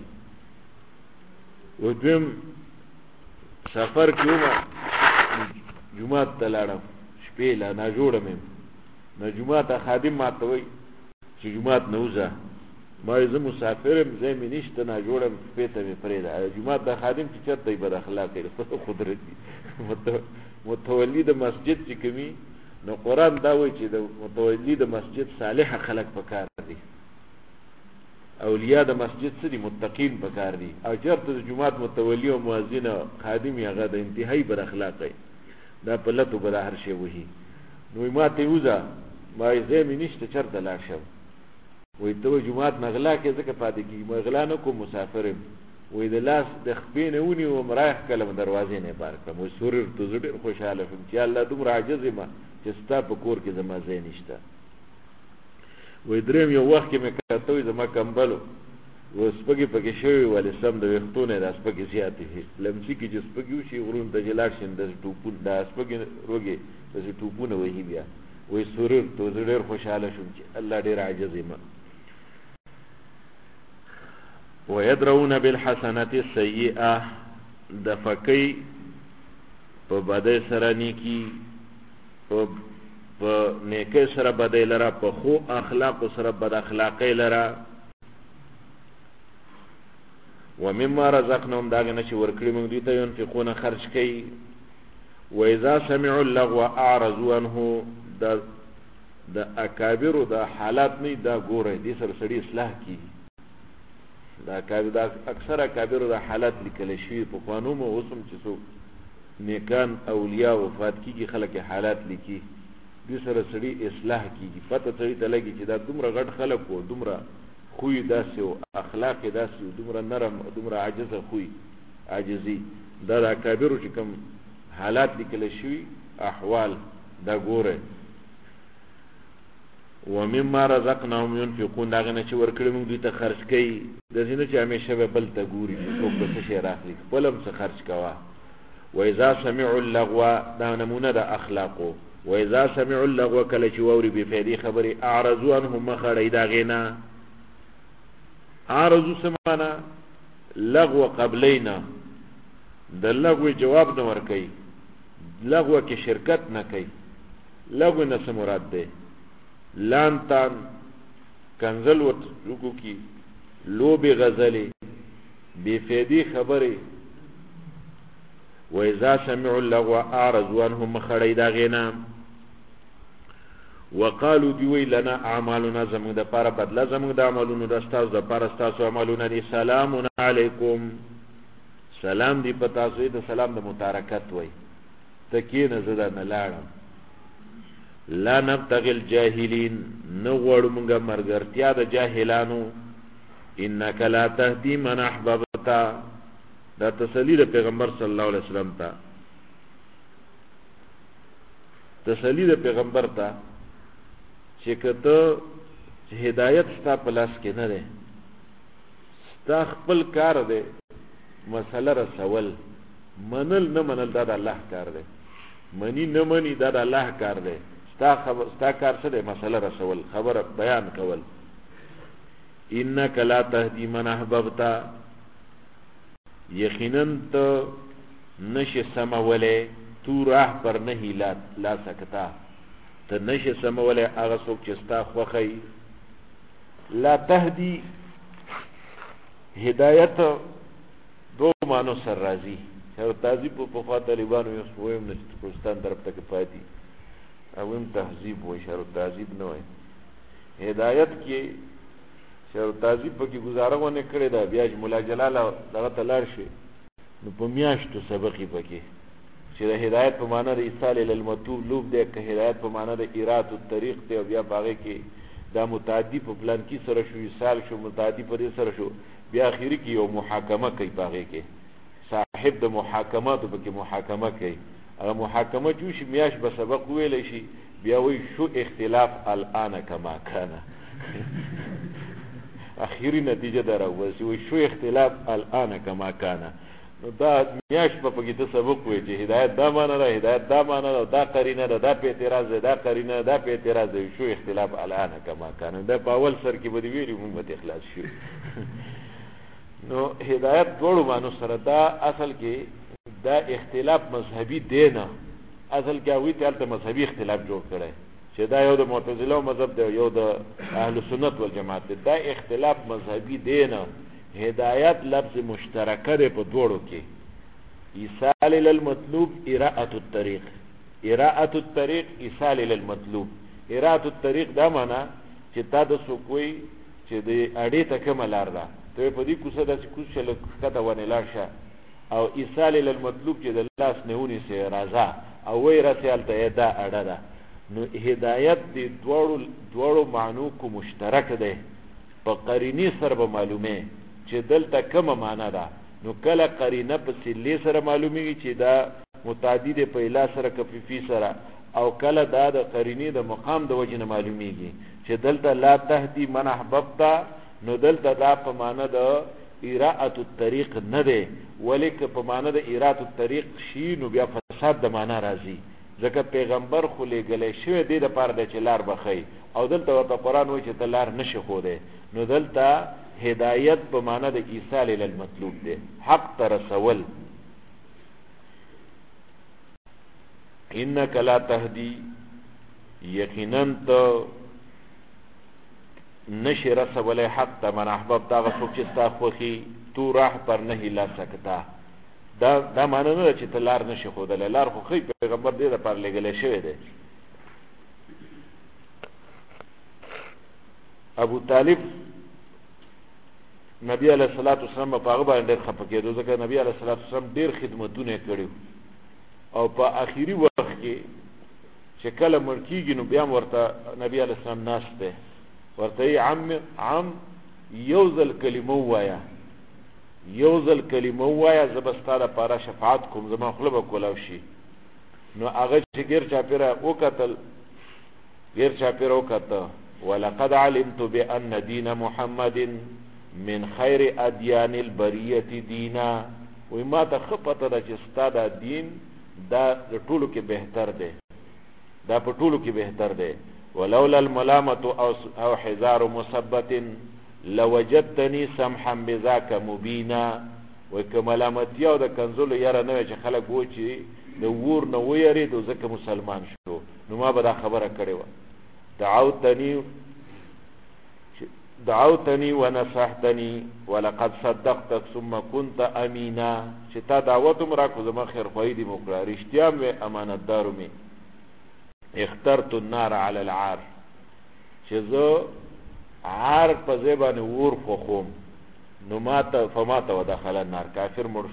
Speaker 2: و دیم سفر کیوما جمعات تلاړم شپې لا نه جوړم نه جمعات خادم ماته وای چې جمعات نوزه ما زه مسافرم زه مې نشته نه جوړم پېته مې پرېده جمعات د خادم چې چرته بد اخلاق لري قدرتي متولی د مسجد چې کمی نو قرآن دا وایي چې د متولی د مسجد صالح خلق پکار دي اولیاء د مسجد سری متقین پکار دي او چرته د جمعات متولی او مؤذن خادم هغه د انتهایی بر اخلاق دی دا په لته بل هر شی وਹੀ نو ما ته وځه ما یې مې نشته چرته لا شم وې ته جمعات نغلا کې ځکه پاتې کی مغلا نه کو مسافرم وې د لاس د خپینه ونی و مراخ کلم دروازې نه بار کړم وې سورر ته زړه خوشاله شوم چې الله دومره عاجز ما چې ستا په کور کې زما ځای نشته وې دریم یو وخت کې مې کاته زما کمبلو و سپګي پکې شوی ولې سم د وختونه د سپګي زیاتې لمسی کې چې سپګي وشي غرون ته جلاړ شین د ټوپون د سپګي روګي د ټوپونه وਹੀ بیا وې سورر ته زړه خوشاله شوم چې الله ډیر عاجز ما ويدرون بالحسنات السيئه دفقي په بدای سره نیکی په نیکی سره بدای لرا په خو اخلاق سره بد اخلاقی لرا ومما رزقناهم داغه نشي ورکړي موږ دي ته ينفقون خرج کوي واذا سمعوا اللغو اعرضوا عنه د اکابر د حالات نه دا ګوره دي سره سړي اصلاح کی دا کابر دا اکثر کابر د حالات لیکل شي په قانون او اوسم چې سو نیکان اولیاء وفات کیږي خلک حالات لیکي دې سره سړي اصلاح کیږي پته سړي ته لګي چې دا دومره غټ خلک وو دومره خوې داسې او اخلاق داسې دومره نرم دومره عاجز خوې عاجزي دا کابر چې کوم حالات لیکل شي احوال دا ګوره ومما رزقناهم ينفقون داغه نه چې ورکړی موږ دوی ته خرج کوي د دې نه چې همیشه به بل ته ګوري څوک به څه شي راخلي خپل هم څه خرج کوه واذا سمعوا اللغو دا نمونه د اخلاقو واذا سمعوا اللغو کله چې ووري به فیدی خبري اعرضوا عنهم مخړی داغه نه اعرضوا سمانا لغو قبلینا د لغو جواب نه ور کوي لغو کې شرکت نه کوي لغو نه څه مراد ده لانتان کنزل ورکو کی لوب غزلی بفیدی خبری و اذا سمعوا اللغو اعرضوا عنهم مخړی دا غینا وقالو دیوی لنا اعمالنا زمون د پاره بدله زمون د عملونو د استاز د پاره استاس عملونه دي سلام علیکم سلام دی پتا سوی د سلام د متارکت وای تکینه زدا نه لاړم لا نبتغي الجاهلين نغوړ مونږه مرګرتیا د جاهلانو انك لا تهدي من احببت دا تسلی د پیغمبر صلی الله علیه وسلم ته تسلی د پیغمبر ته چې کته هدایت ستا پلاس کې نه ده ستا خپل کار ده مسله رسول منل نه منل دا د الله کار ده منی نه منی دا د الله کار ده ستا کار څه ده مسله رسول خبر بیان کول انک لا تهدی من احببت یقینا ته نشه سموله تو راه پر نه لا سکتا ته نشه سموله هغه څوک چې ستا خوخی لا تهدی هدایت دو مانو سر راضی شر تهذیب په خوا طالبانو یو سویم نه پاکستان طرف ته پاتې اویم تهذیب وای شر تهذیب نه وای هدایت کې شر تهذیب په کې گزاره ونه کړی دا بیا مولا جلال دغه تلار شي نو په میاشتو سبقي پکې چې د هدایت په معنا د ایصال ال المطلوب ده که هدایت په معنا د ایرات الطریق ته بیا باغې کې دا متعدی په پلان کې سره شو ایصال شو متعدی په دې سره شو بیا اخیری کې یو محاکمه کوي باغې کې صاحب د محاکمات په کې محاکمه کوي هغه محاکمه جو شي میاش به سبق ویل شي بیا وی شو اختلاف الان کما کان اخیری نتیجه دراوځي وی شو اختلاف الان کما کان نو دا میاش په کې ته سبق وی چې هدایت دا معنا ده هدایت دا معنا ده دا قرینه ده دا په اعتراض ده دا قرینه ده په اعتراض ده شو اختلاف الان کما کان دا په اول سر کې به ویلي موږ ته اخلاص شو نو هدایت ټول مانو سره دا اصل کې دا اختلاف مذهبي دی نه اصل کې هغوی ته مذهبي اختلاف جوړ کړی چې دا یو د معتزله مذهب دی یو د اهل سنت والجماعت دی دا اختلاف مذهبي دی نه هدایت لفظ مشترکه دی په دوړو کې ایصال للمطلوب اراءة الطريق اراءة الطريق ایصال للمطلوب اراءة الطريق دا معنا چې تا د سوکوي چې د اړې ته کومه لار ده ته په دې کوڅه داسې کوڅه لکه ونه لاړ شه او ایصال للمطلوب چې د لاس نیونی سي راځه او وای رسال ته دا اړه ده نو هدایت د دوړو معنو کو مشترک ده په قرینی سره به معلومه چې دلته کومه معنا ده نو کله قرینه په سلی سره معلومیږي چې دا متعدی په اله سره کفیفی سره او کله دا د قرینی د مقام د وجه نه معلومیږي چې دلته لا تهدی من احببت نو دلته دا په معنا د اراءة الطريق نه ده ولیک په معنا د اراءة الطريق شي نو بیا فساد د معنا راځي ځکه پیغمبر خو لګلې شوی دی د پاره د چلار بخي او دلته ورته قران وایي چې تلار نشي خو ده نو دلته هدایت په معنا د ایصال ال المطلوب ده حق تر رسول انک لا تهدی یقینا تو نشی رسول حق تا من احباب تا غصوب چستا خوخی تو راح پر نهی لا سکتا دا معنی نه چې ته لار نشي خودل لار خو خی پیغمبر دې پر لګل شوی دی ابو طالب نبی علیہ الصلوۃ والسلام په هغه باندې ډېر خپه کېدو ځکه نبی علیہ الصلوۃ والسلام ډېر خدمتونه کړیو او په اخیری وخت کې چې کله مړ کېږي نو بیا ورته نبی علیہ السلام ناشته ورته عم یوزل کلمه وایا یوزل کلمه وایا زبستاده پاره شفاعت کوم زما خلبه کولاو شي نو هغه چې غیر چاپیره وکتل غیر چاپیره وکته ولقد علمت بأن دين محمد من خیر ادیان البریه دینا وی ما ته خپته ده چې ستا دا دین دا ټولو کې بهتر دی دا په ټولو کې بهتر دی ولولا الملامة او حذار مثبت لوجدتنی سمحا بذاک مبینا وی که ملامتی او د کنزلو یاره نه وی چې خلک و چې د ور نه ویرېدو ځکه مسلمان شو نو ما به دا خبره کړې وه دعوتني ونصحتني ولقد صدقتك ثم كنت امينا چې تا دعوت مرا کو زما خیر خوای دی مکړه رښتیا مې امانتدار مې اخترت النار على العار چې زه عار په زبانه ور خوم نو ماته فماته ودخل النار کافر مرش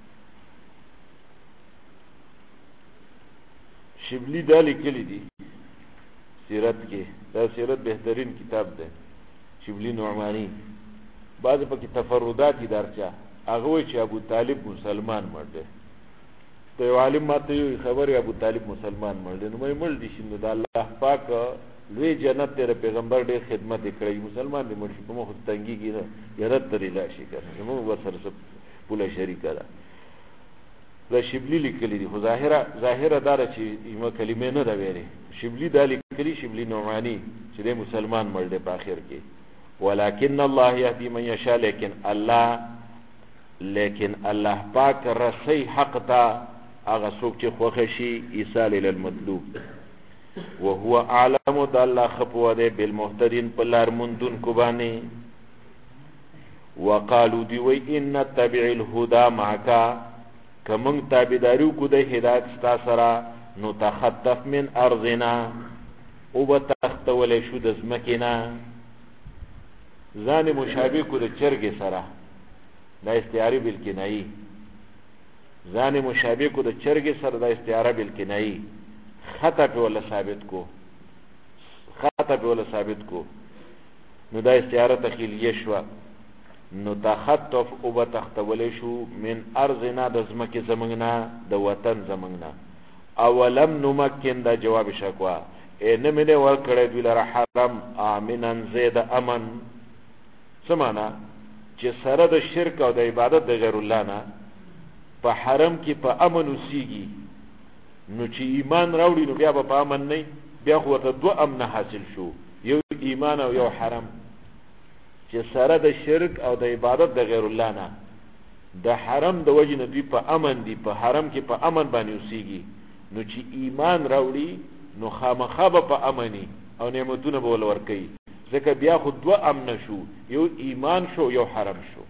Speaker 2: شبلی دالی کلی دی سیرت کې دا سیرت بهترین کتاب دی شبلی نعمانی بعض پا کی تفرداتی درچا اغوی چه ابو طالب مسلمان مرده تو یو عالم ما تو یو خبری ابو طالب مسلمان مرده نو مای مرده شنو دا اللہ پاک لوی جنت تیرے پیغمبر دیر خدمت اکڑی مسلمان دی مرشی پا ما خود تنگی گی نا یرد تر الاشی کرنا نمو بسر سب پولا شریکا دا دا شبلی لکلی دی خو ظاهره داره چه ایما کلمه نه دا ویره شبلی دا لکلی شبلی نعمانی چه دی مسلمان مرده پا آخر کی ولكن الله يهدي من يشاء لیکن الله پاک رسی حق تا اغا سوک چه خوخشی ایصال للمطلوب وهو اعلم دا الله خپو ده بالمهتدین پلار مندون کبانی وقالو دیوی ان تبع الهدى معکا کمنگ تابداریو کو ده هدایت ستا سرا نتخطف من ارضنا او بتختول شو دزمکنا ځان مشابه کو د چرګ سره دا استعاره بالکنایي ځان مشابه کو د چرګ سره دا استعاره بالکنایي خطا په ولا ثابت کو نو دا استعاره تخیلیه شو نو تخطف او بتختول شو من ارضنا د زمکه زمنګنا د وطن زمنګنا اولم نمکن دا جواب شکوا نه مې ور کړې دوی لره حرم امنن زید امن سمانا چې سره د شرک او د عبادت د غیر الله نه په حرم کې په امن وسیږي نو چې ایمان راوړي نو بیا په امن نه بیا خو ته دو امن حاصل شو یو ایمان او یو حرم چې سره د شرک او د عبادت د غیر الله نه د حرم د وجه نه دوی په امن دي په حرم کې په امن باندې وسیږي نو چې ایمان راوړي نو خامخا په امني او نعمتونه به ول ورکي ځکه بیا خو دو امن شو یو ایمان شو یو حرم شو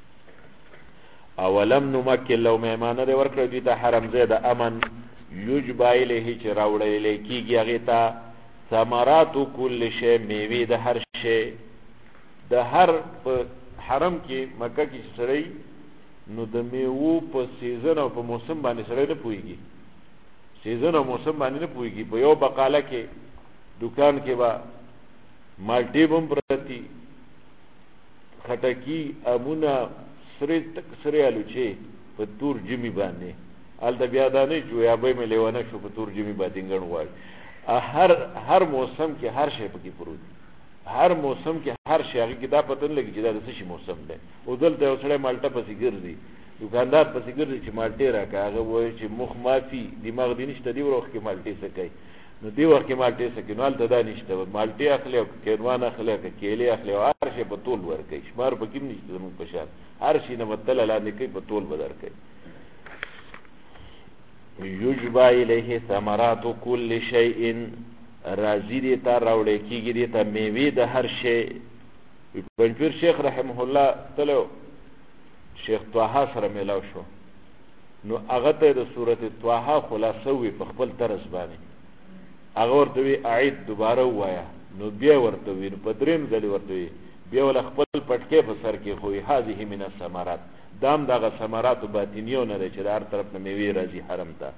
Speaker 2: اولم نمکن لو میمانه ده ورکړه دوی ته حرم زید امن یجبا الیه چې راوړل کیږي هغه ته ثمرات کل شی میوه د هر شی د هر حرم کې مکه کې سړی نو د میوه په سیزن او په موسم باندې سړی نه پويږي سیزن او موسم باندې نه پويږي په یو بقاله کې دکان کې با مالټي بم پرتی خټکی امونه سری آلو چه په تور جمی باندې آل دا بیادانه جو یا بای میں لیوانا شو په تور جمی بادنگن وار هر موسم کې هر شی پکی پرود هر موسم کې هر شی هغه کې دا پتن لګي چې دا د څه موسم دی او دلته یو سړی مالټه پسې ګرځي دکاندار پسې ګرځي چې مالټه راکا هغه وایي چې مخ مافي دماغ دې نشته دی وروخ کې مالټه سکي نو دی وخت کې مالټه سکي نو الته دا نشته مالټه اخلي او کېروان اخلي او کېلې اخلي او هر شی په طول ورکي شمار پکې نشته موږ په شان هر شی نه متل لاندې کوي په طول بدر کوي یجبا الیه ثمرات کل شیء رازی دیتا راوڑے کیگی دیتا میوی دا هر شی پنځپیر شیخ رحمه الله تلو شیخ طه سره ملاو شو نو هغه ته د سورته طه خلاصو په خپل طرز باندې هغه ورته وی اعید دوباره وایا نو بیا ورته وی په دریم ځل ورته وی بیا ول خپل پټکې په سر کې خوې هذه من الثمرات دام دغه ثمرات باطنیو نه چې هر طرف نه میوه راځي حرم ته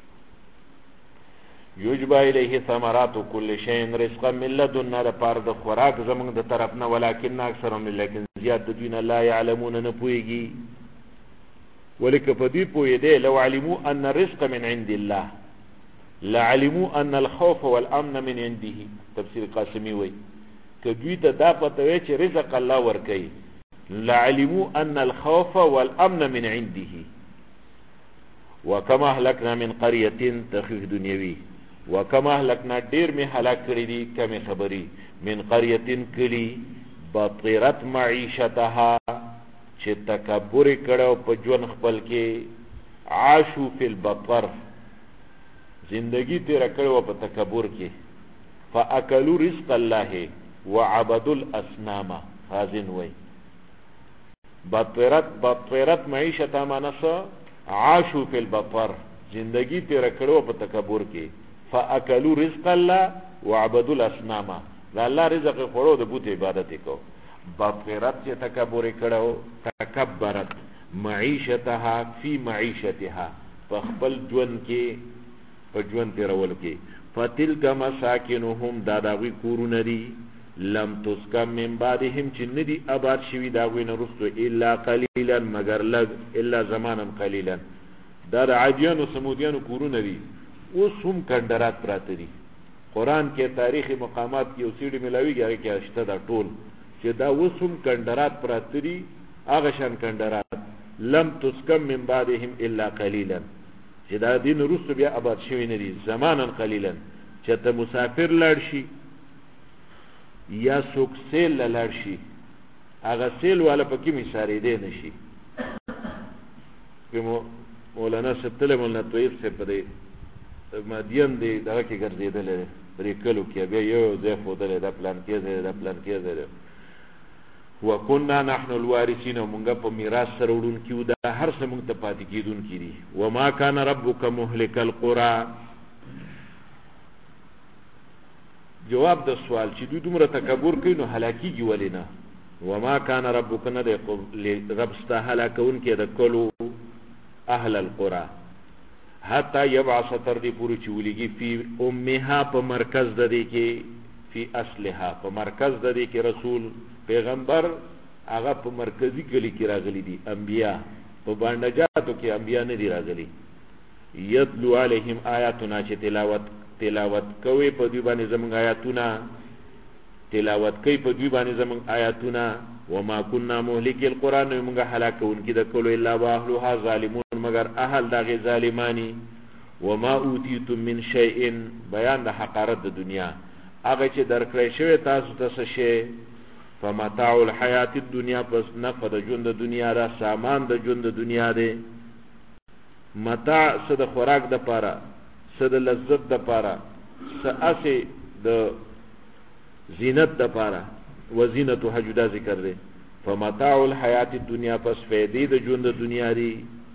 Speaker 2: یجبا الیه ثمرات کل شیء رزقا من لدنا د پاره د خوراک زمونږ د طرف نه ولکن اکثرهم لیکن زیات د دین لا يعلمون نه پويږي ولک فدی پوي دی لو علموا ان الرزق من عند الله لعلموا ان الخوف والامن من عنده تفسیر قاسمی وی کدوی ته دا پته وي چې رزق الله ورکوي لعلموا ان الخوف والامن من عنده وكما اهلكنا من قريه تخفيف دنیوي وكما اهلكنا ډیر می هلاک کړی دي کمی خبري من قريه کلی بطرت معيشتها چې تکبر کړو په ژوند خپل کې عاشوا في البطر زندگی تیر کړو په تکبر کې فاكلوا رزق الله وعبدوا الاصنام خازن وای بطرت معيشتها معنی عاشوا في البطر زندگی تیر کړو په تکبر کې فاكلوا رزق الله وعبدوا الاصنام دا الله رزق خورو د بوت عبادت کو بطرت چې تکبر کړو تکبرت معيشتها في معيشتها په خپل ژوند کې په ژوند تیرول کې فتلک مساکنهم دا داوی کورونه دي لم تسکم من بعدهم چې ندي آباد شوي داوی نه رستو الا قليلا مگر لگ الا زمانا قليلا دا د عادیانو سمودیانو کورونه دي اوس هم کندرات پراته دي قرآن کې تاریخي مقامات کې یو سیډي ملاویږي هغه کې اشته دا ټول چې دا اوس هم کندرات پراته دي هغه شان کندرات لم تسکم من بعدهم الا قليلا چې دا دین رستو بیا آباد شوي نه دي زمانا قليلا چې ته مسافر لاړ شي یا څوک سیل لاړ شي هغه سیل والا پکې مثارې دی نشي کوم مولانا ستله مولانا طیب سے په مدین دی دغه کې ګرځېدل پرې کلو کې بیا یو ځای خودل دا پلان کې دی وکنا نحن الوارثین مونږ په میراث سره وړون کیو دا هر څه مونږ ته پاتې کیدون کیدي وما کان ربک مهلک القرى جواب د سوال چې دوی دومره تکبر کوي نو هلاکیږي ولې نه وما کان ربک نه د رب ستا هلاکون کې د کلو اهل القرى حتی یبعث تر دې پوری چې ولېږي فی امها په مرکز د دې کې فی اصلها په مرکز د دې کې رسول پیغمبر هغه په مرکزی کلی کې راغلي دي انبیا په باندې کې انبیا نه دي راغلي یتلو علیهم آیاتنا چې تلاوت کوي په دوی باندې زمونږ آیاتونه تلاوت کوي په دوی باندې زمونږ آیاتونه وما كنا مهلك القرآن موږ هلاکون کې د کولو الا واهلها ظالمون مگر اهل دغه ظالمانی وما اوتیتم من شیء بیان د حقارت د دنیا هغه چې درکړی شوی تاسو ته څه شی فمتاع الحیات الدنیا پس نفع د ژوند د دنیا را سامان د ژوند د دنیا دی متاع څه د خوراک د پاره څه د لذت د پاره څه اسې د زینت د پاره وزینتها جدا ذکر دی فمتاع الحیات الدنیا پس فیدی د ژوند د دنیا دی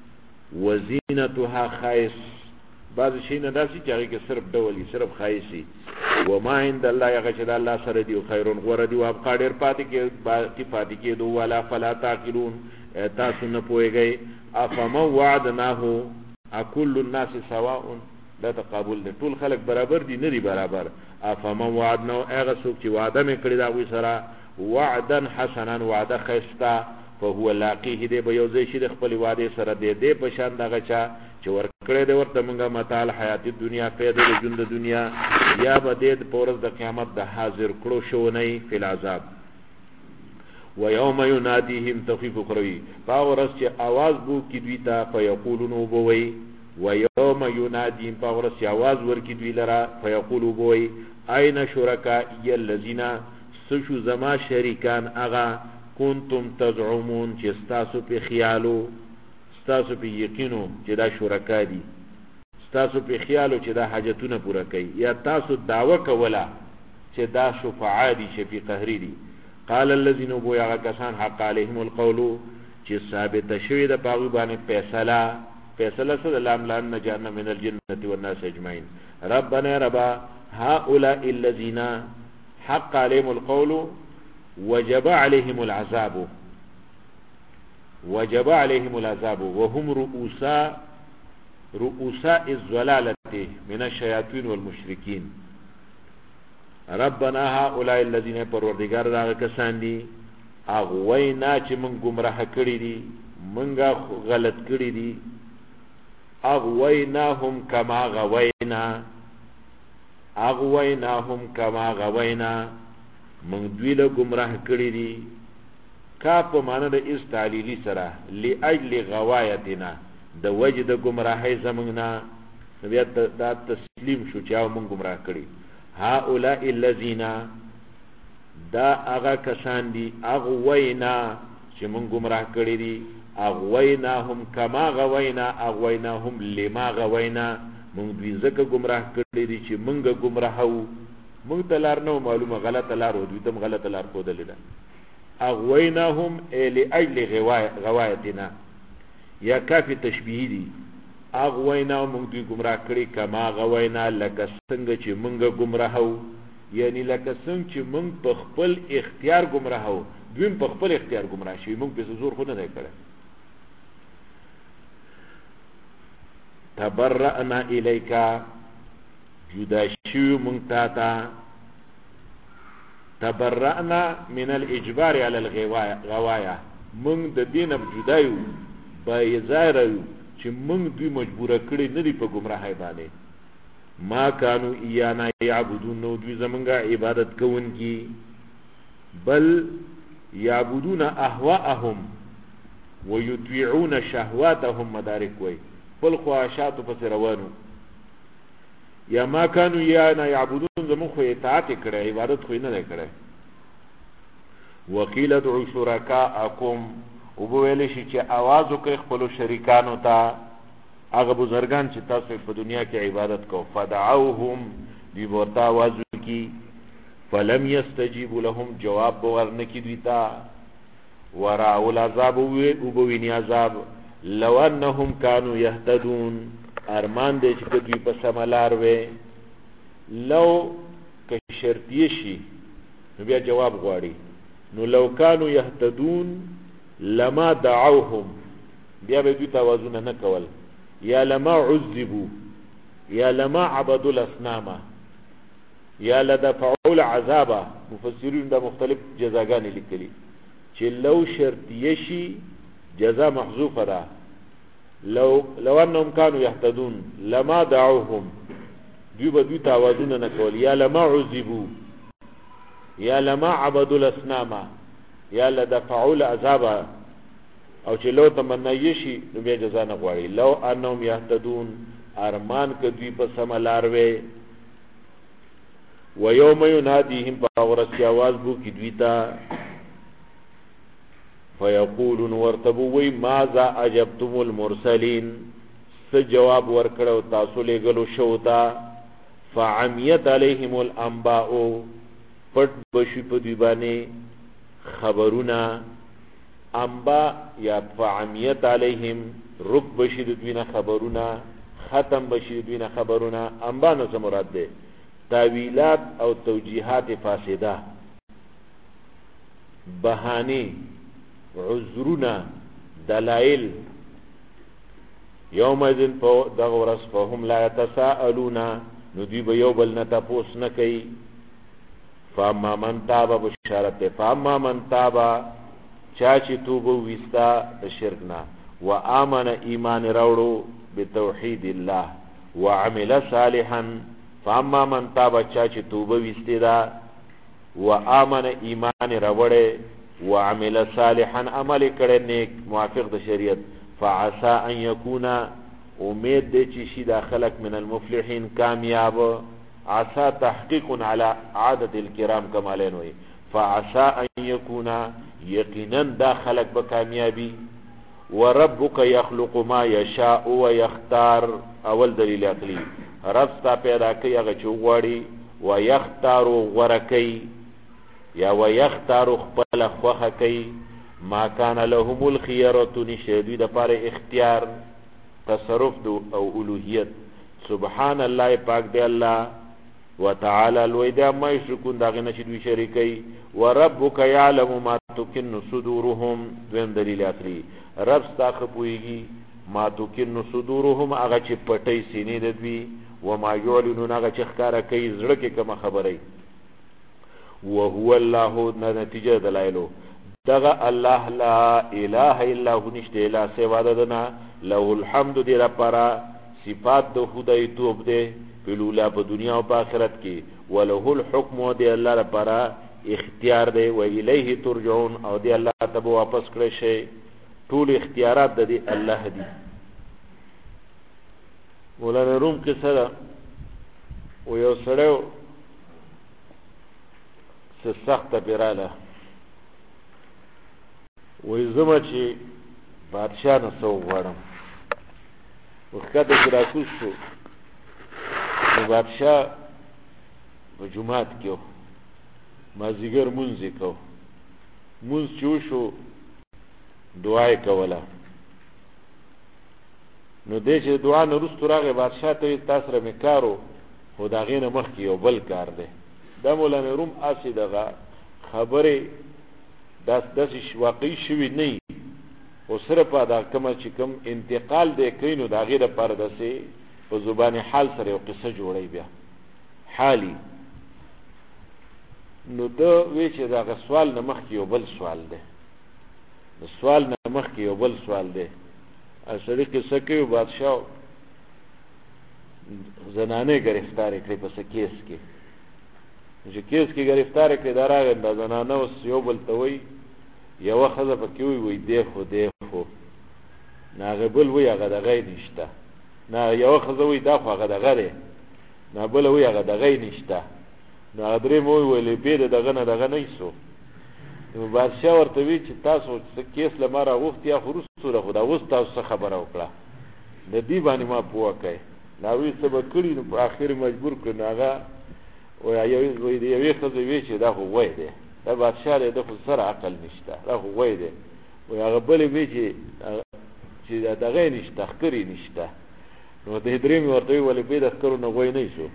Speaker 2: وزینتها خایس بعض شي نه داسي چې هغه کې صرف ډولي صرف خایسي وما عند الله هغه چې د الله سره دی خیرون غوړه دی او ابقا ډیر پاتې کې باقي پاتې کې دو ولا فلا تعقلون تاسو نه پويږئ افما وعدناه اكل الناس سواء لا تقابل دي ټول خلق برابر دي نه دي برابر افما وعدناه هغه څوک چې وعده مې کړی دا وي سره وعدا حسنا وعده خستا فهو لاقيه دی به یو ځای شي د خپل وعده سره دی په شان دغه چا چې ورکړې دی ورته مونږه متاع حیات دنیا فائدې د ژوند د دنیا یا به د پورز د قیامت د حاضر کړو شو نه فی العذاب ويوم يناديهم تخفيف قروي باورس چې आवाज بو کی دوی ته فیقولون بووي ويوم يناديهم باورس چې आवाज ورکی دوی لرا فیقولوا بووي اين شرکاء الذين سشو زما شریکان اغا کنتم تزعمون چې تاسو په خیالو تاسو په یقینو چې دا شرکا دي تاسو په خیالو چې دا حاجتونه پوره کوي یا تاسو دعوه کوله چې دا شفاعه دي شفیع قهری دي قال الذين بو یا کسان حق عليهم القول چې ثابت شوی د پاغي باندې فیصله سره لام لان نجانا من الجنه والناس اجمعين ربنا ربا هؤلاء الذين حق عليهم القول وجب عليهم العذاب وهم رؤوساء الضلالة من الشياطين والمشركين ربنا هؤلاء الذين پروردگار دا کسان دي اغوینا چې من گمراه کړی دي منګه غلط کړی دي اغویناهم کما غوینا من دوی له گمراه کړی دي کا په معنا د استعلیلی سره لاجل غوایتنا د وجه د گمراهی زمونږ نه بیا دا تسلیم شو چې موږ گمراه کړی هؤلاء الذین دا هغه کسان دي اغوینا چې موږ گمراه کړی دي اغویناهم کما غوینا اغویناهم لما غوینا موږ دوی ځکه گمراه کړی دي چې موږ گمراهو موږ ته لار نو معلومه غلطه لار و دوی ته غلطه لار ښودلې ده اغویناهم لاجل غوایتنا یا کافی تشبیه دي اغوینا موږ دوی گمراه کړی کما غوینا لکه څنګه چې موږ گمراهو یعنی لکه څنګه چې موږ په خپل اختیار گمراهو دوی په خپل اختیار گمراه شي موږ په زور خو نه دی کړی تبرأنا الیک جدا شو موږ تا تبرأنا من الاجبار على الغوايه موږ د دین اب جدایو به ظاهرو چې موږ دوی مجبور کړی نه دی په گمراهی باندې ما كانوا ایانا یعبدون نو دوی زمونږه عبادت کوونکی بل یعبدون اهواءهم ويطيعون شهواتهم مدارک وای بل خواهشات پس روانو یا ما كانوا ایانا یعبدون زمون خو اطاعت کړي عبادت خو نه کړي وقیل ادعوا شرکاءکم او ویل شي چې आवाज وکړي خپل شریکانو ته هغه بزرگان چې تاسو په دنیا کې عبادت کو فدعوهم دی ورته आवाज وکي فلم يستجيبوا لهم جواب ورنکي دیتا وراء العذاب او بویني عذاب لو انهم كانوا يهتدون ارمان دې چې دوی په سملار وې لو که شرطیه شي نو بیا جواب غواړي نو لو كانوا يهتدون لما دعوهم بیا به دوی توازن نه کول یا لما عذبوا یا لما عبدوا الاصنام یا لدفعوا العذاب مفسرین دا مختلف جزاګانې لیکلي چې لو شرطیه شي جزاء محذوفه ده لو انهم كانوا يهتدون لما دعوهم دوی توازن نه کول یا لما عذبوا یا لما عبدوا الاصنام یا لدفعوا العذاب او چې لو تمنای شي نو بیا جزا نه غواړي لو انهم يهتدون ارمان ک دوی په سملار وې و یوم ینادیهم باورس आवाज بو کی دوی تا فیقولون ورتبوی ماذا اجبتم المرسلین س جواب ورکړو تاسو لګلو شو تا فعمیت علیهم الانباء پټ بشي په دوی باندې خبرونه انبا یا فعمیت علیهم رب بشي دوی خبرونه ختم بشي دوی خبرونه انبا نو مراد ده تاویلات او توجیهات فاسده بهانه عذرنا دلائل یوم اذن دغورس فهم لا يتساءلون ندی به یو بل نه تاسو نه کوي فاما من تاب بشارت فاما من تاب چا چې توبه وستا د شرک نه و امن ایمان راوړو بتوحید الله وعمل صالحا فاما من تاب چا چې توبه وستی دا و امن ایمان راوړې وعمل صالحا عمل کړي نیک موافق د شریعت فعسى ان يكون امید دې چې شي داخلك من المفلحين کامیاب عسى تحقيق على عادة الكرام كمالين وي فعسى ان يكون يقينا داخلك بكاميابي وربك يخلق ما يشاء ويختار اول دلیل عقلی رب ستا پیدا کوي هغه چوغړي ويختار غرکی یا ويختار خپل خوخه کوي ما كان لهم الخيرة نشدي د پاره اختیار تصرف دو او الوهیت سبحان الله پاک دی الله وتعالى الويدا ما يشركون داغه نشدوی شریکي وربك يعلم ما تكن صدورهم دویم دلیل اخري رب ستا خپويږي ما تكن صدورهم هغه چې پټي سینې د دوی وما يعلنون هغه چې ښکارا کوي زړه کې کوم خبره وهو الله نتیجه دلایلو دغه الله لا اله الا هو نشته الا سوا دنا له الحمد دی لپاره صفات د خدای توب دی په لولا په دنیا او په آخرت کې وله الحكم دی الله لپاره اختیار دی و الیه ترجعون او دی الله ته واپس کړی شي ټول اختیارات د دی الله دی مولانا روم کې سره و یو سره څه سخته پیراله وې زما چې بادشاہ نه سو غواړم وخته چې راکوز شو نو بادشاہ په جمعات کې مازیګر مونځ کو مونځ چې شو دعا کوله نو دې چې دعا نه وروسته راغی بادشاہ ته تاسو سره میکارو خو دا غینه مخکې یو بل کار دی دا مولانا روم اسی دغه خبره داسې واقعي شوي نه او صرف دا کومه چې کوم انتقال دی کوي نو د هغې دپاره داسې په زبان حال سره یو قصه جوړوي بیا حالي نو ده وی چې دغه سوال نه مخکې یو بل سوال دی د سوال نه مخکې یو بل سوال دی سړي قصه کوي بادشاه زنانې گرفتارې کړې په څه کیس کې چې کیس کې گرفتارې کړې دا راغی دا زنانه اوس یو بل ته وایي یوه ښځه پکې وایي دی خو نه هغه بل وایي هغه دغه یې نشته نه یوه ښځه وایي دا خو هغه دغه دی نه بله وایي هغه دغه یې نشته نو هغه درېیمه وایي ویلې بې د دغه نه دغه نه ایسو نو بادشاه ورته وی چې تاسو کیس له ما راغوښتي یا خو وروسته خو دا اوس تاسو څه خبره وکړه د دې باندې ما پوه کړئ دا وی څه به کړي نو په اخر مجبور کړ نو هغه وایي د یوې ښځې وی چې دا خو وی دی دا بادشاه دی ده خو سره عقل نشته دا خو وی دی وایي هغه بلې وی چې دغه یې نشته ښکر یې نشته نو د درېمې ورته وی ولې بې د ښکرو نه وی نه شو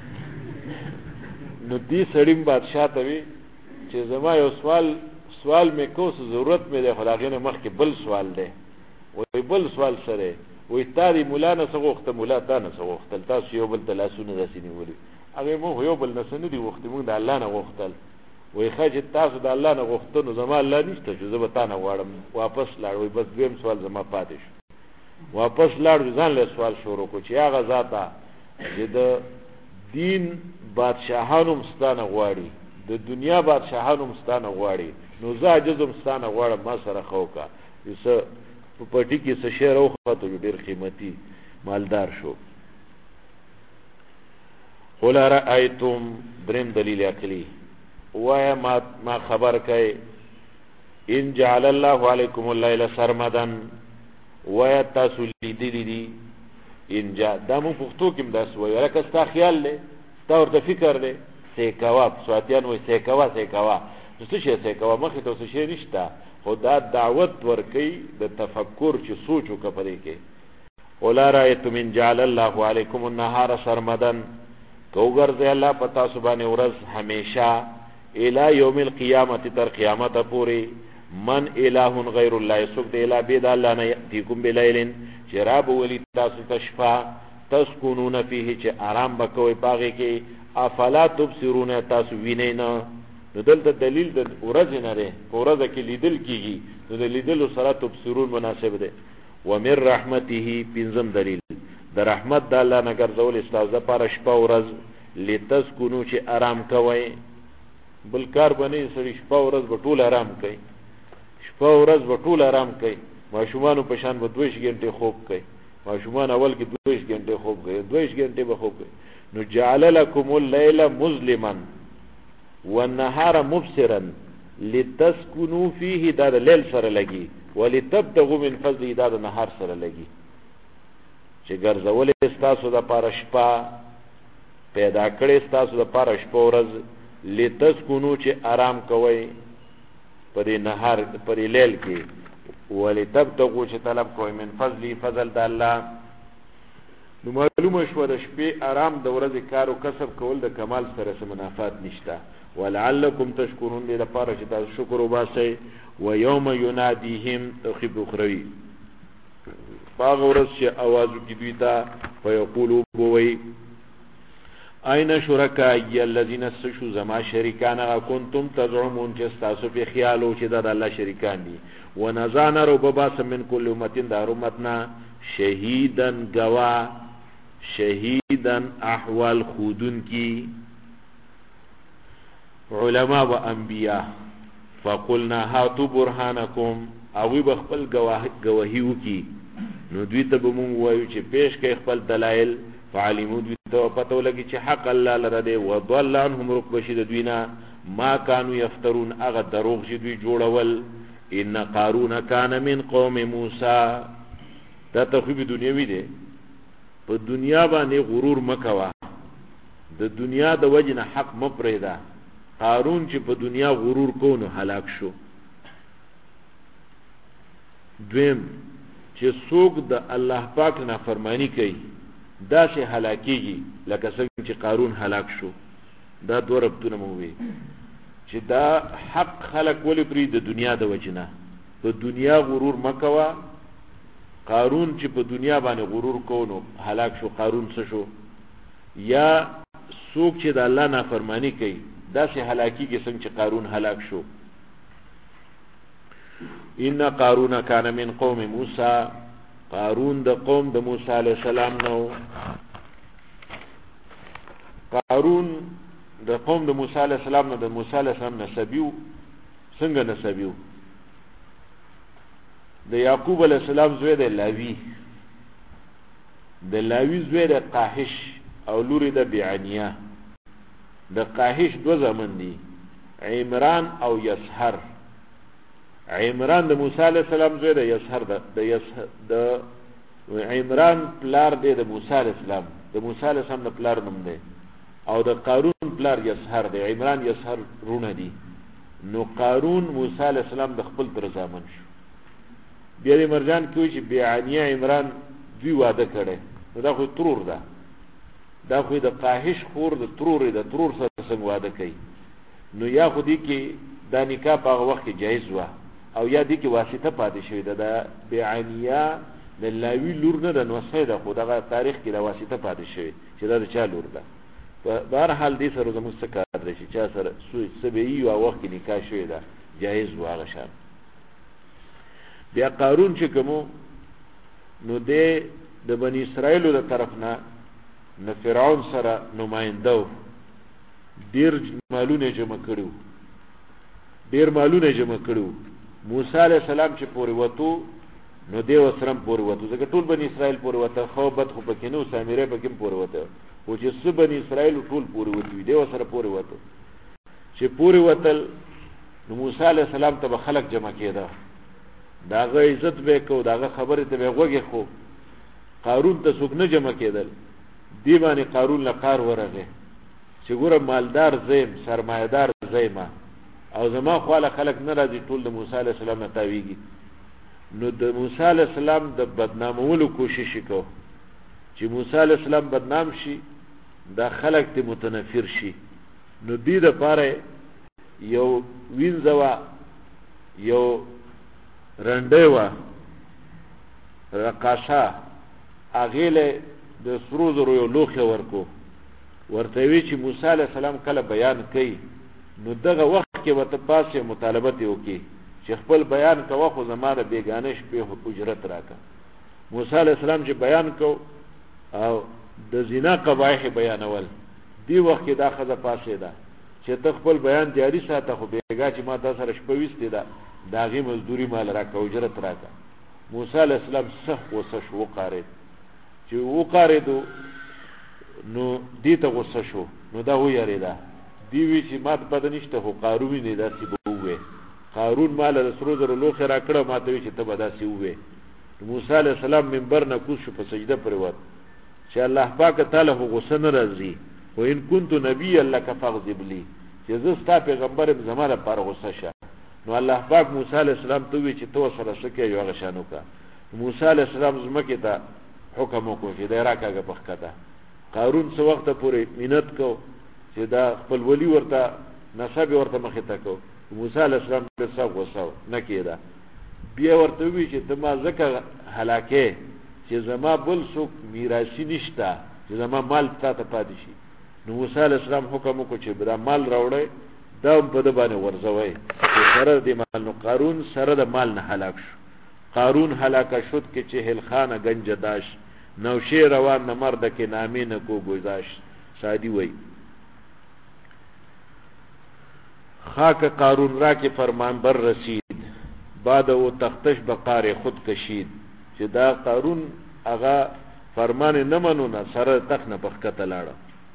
Speaker 2: نو دې سړي بادشاه ته وی چې زما یو سوال مې کو څه ضرورت مې دی خو د هغې نه مخکې بل سوال دی وایي بل سوال سره وایي تا دې ملا نه څه غوښته ملا تا نه څه غوښتل تاسو یو بل ته لاسونه داسې نیولي هغې موږ یو بل نه څه نه دي غوښتي موږ د الله نه غوښتل وایي ښه چې تاسو د الله نه غوښته نو زما الله نشته چې زه به تا نه غواړم واپس لاړ وایي بس دویم سوال زما پاتې شو واپس لاړ ځان له سوال شروع کړو چې هغه ذاته چې د دین بادشاهانو هم ستا نه غواړي د دنیا بادشاهانو هم ستا نه غواړي نو زه عجز هم ستا نه غواړم ما سره ښه وکړه چې څه په پټي کې څه شی راوخوته ډېر قیمتي مالدار شو قل ارأیتم دریم دلیل عقلي وایه ما خبر کوي ان جعل الله علیکم اللیل سرمدا وایه تاسو لیدلی دي ان دا مونږ پښتو کې هم داسې وایو لکه ستا خیال دی ستا ورته فکر دی سیکوا سواتیان وایي سیکوا نو څه شی سیکوا مخې ته څه شی نشته خو دا دعوت ورکوي د تفکر چې سوچ وکړه په دې کې قل ارأیتم ان جعل الله علیکم النهار سرمدا که وګرځي الله په تاسو باندې ورځ همیشه الی یوم القیامت تر قیامت پورې من اله غیر الله څوک دی اله بید الله نه یأتیکم بلیل چې رابولي تاسو ته شپه تسکونون فیه چې آرام به کوئ په هغې کې افلا تبصرون تاسو وینئ نه نو دلته دلیل د ورځې نه دی په ورځه کې لیدل کېږي نو د لیدلو سره تبصرون مناسب دی ومن رحمته پنځم دلیل د رحمت د الله نه ګرځول ستاسو دپاره شپه ورځ لتسکونو چې آرام کوئ بل کار به نه سړي شپه ورځ به ټول آرام کوي شپه ورځ به ټول آرام کوي ماشومانو په شان به 2 غنټې خوب کوي ماشومان اول کې 2 غنټې خوب کوي 2 غنټې به خوب کوي نو جعل لكم الليل مظلما والنهار مبصرا لتسكنوا فيه دا لیل سره لګي ولتبتغوا من فضله دا نهار سره لګي چې ګرځول استاسو د پاره شپه پیدا کړې استاسو د پاره شپه ورځ لتسكنوا چې آرام کوي پرې نهار پرې لیل کې ولتبتغوا چې طلب کوي من فضله فضل د الله نو معلومه شو د شپې آرام د ورځې کار او کسب کول د کمال سره منافات نشته ولعلکم تشکرون دې لپاره چې تاسو شکر وباسئ ويوم يناديهم تخيب اخروی باغ ورځ چې आवाज وکړي دوی ته فیقولوا بوي اين شرکای الذين استشهدوا زما شریکان کنتم تزعمون چې تاسو په خیالو چې د الله شریکان دي ونزعنا ربابا من كل امه دار امتنا شهیدن گوا شهیدن احوال خودن کی علماء و انبیاء فقلنا هاتوا برهانکم او بخپل گواهیو کی نو دوی ته بمون وایو چې پیش کوي خپل دلایل فعلمو دوی ته پته لګي چې حق الله لره دی وضل عنهم ركبشد دوینا ما كانوا يفترون اغه دروغ چې دوی جوړول ان قارون كان من قوم موسی دا تخویب دنیوي دی په دنیا باندې غرور مکوا د دنیا د وجنه حق مپریدا قارون چې په دنیا غرور کو نو هلاک شو دویم چې څوک د الله پاک نافرمانی کوي دا شي هلاکیږي لکه څنګه چې قارون هلاک شو دا دوه ربطونه مو وي چې دا حق خلق ولې پری د دنیا د وجنه په دنیا غرور مکوا قارون چې په دنیا باندې غرور کو نو هلاک شو قارون څه شو یا څوک چې د الله نافرمانی کوي دا شي هلاکیږي څنګه چې قارون هلاک شو ان قارون کان من قوم موسی قارون د قوم د موسی علیہ السلام نو قارون د قوم د موسی علیہ السلام نو د موسی علیہ السلام نسبیو څنګه نسبیو د یعقوب علیہ السلام زوی د لاوی زوی د قاحش او لوري د بیعنیه د قاحش دو زمن دي عمران او یسحر عمران د موسی علیہ السلام زوی د یسحر د عمران پلار دی د موسی علیہ السلام د موسی علیہ السلام د پلار نوم دی او د قارون پلار یسحر دی عمران یسحر رونه دي نو قارون موسی علیہ السلام د خپل تر زامن شو بیا د مرجان کوي چې بیعنیه عمران دوی واده کړي نو دا خو ترور ده دا خو د قاحش خور د ترور سره څنګه واده کوي نو یا خو دي کې دا نکاح په وخت کې جایز و او یا دي کې واسطه پاتې شوی ده بیعنیه د لاوی لور نه د نوسه ده خو دا تاریخ کې د واسطه پاتې شوی چې دا چا لور ده په هر حال دي سره زموږ څه کار دی چې چا سره سبعی او وخت کې نکاح شوی ده جایز و هغه شان بیا قارون چې کوم نو د بنی اسرائیل له طرف نه فرعون سره نمائندو ډیر مالونه جمع کړو موسی علیہ السلام چې پورې وته نو دیو سرم پورې وته ځکه ټول بنی اسرائیل پورې وته خو بد خو پکې نو سامره پکې پورې وته او چې سب بنی اسرائیل ټول پورې وته دیو سره پورې وته چې پورې وتل نو موسی علیہ السلام ته خلق جمع کېده داغه عزت به کو داغه خبره ته به وګه خو قارون ته څوک نه جمع کېدل دی باندې قارون لقار ورغه چې ګوره مالدار زیم سرمایدار زیمه او زما خواله خلق نه راځي ټول د موسی علیہ السلام نه تاویږي نو د موسی علیہ السلام د بدنامولو کوشش وکاو چې موسی علیہ السلام بدنام شي دا خلق ته متنفر شي نو دې د پاره یو وینځوا یو رنډیوا رقاصه اغیله د سرو یو لوخه ورته وی چې موسی علیہ السلام کله بیان کوي نو دغه وخت کې وته پاسه مطالبه وکي چې خپل بیان کوه خو زماره بیگانش په اجرت راکا موسی علیہ السلام چې بیان کو او د زنا قبایح بیانول دی وخت کې دا خزه پاسه ده چې خپل بیان جاری ساته خو بیګا چې ما تاسو سره شپويسته ده داغي مزدوري مال راکا اجرت راکا موسی علیہ السلام صح وسه شو قارید چې وقاریدو نو دې ته غوسه شو نو دا و یریدا دی وی چې مات پد نشته خو قارون نه داسې بووي قارون مال رسول زر لو خیر کړه ماته وی چې ته بداسي وې موسی علیہ السلام منبر نه کوش په سجده پر وات چې الله پاک تعالی غوسه نه راځي و ان كنت نبي لك فغضب لي چې زستا پیغمبر زماره پر غوسه شه نو الله پاک موسی علیہ السلام ته وی چې تو سره سکه یو غشانو کا موسی علیہ السلام زمکه ته حکم وکړ چې دا راکاګه پخکته قارون څو وخت پورې مینت کو چې دا خپل ولی ورته نسب ورته مخه تا کو موسی علیہ السلام په څو وسو نه کېدا بیا ورته وی چې دما زکه هلاکه چې زما بل څوک میراثي نشتا چې زما مال ته پاتې شي نو موسی علیہ السلام حکم وکړ چې دا مال راوړی دا په د باندې ورځوي سره د مال نو قارون سره د مال نه هلاک شو قارون هلاک شد که چهل خانه گنج داشت نوشی روان مرد که نامی نکو گذاشت سادی وی خاک قارون را که فرمان بر رسید بعد او تختش بقار خود کشید چې دا قارون هغه فرمان نه منو نه سره تخت نه بخکته لاړه.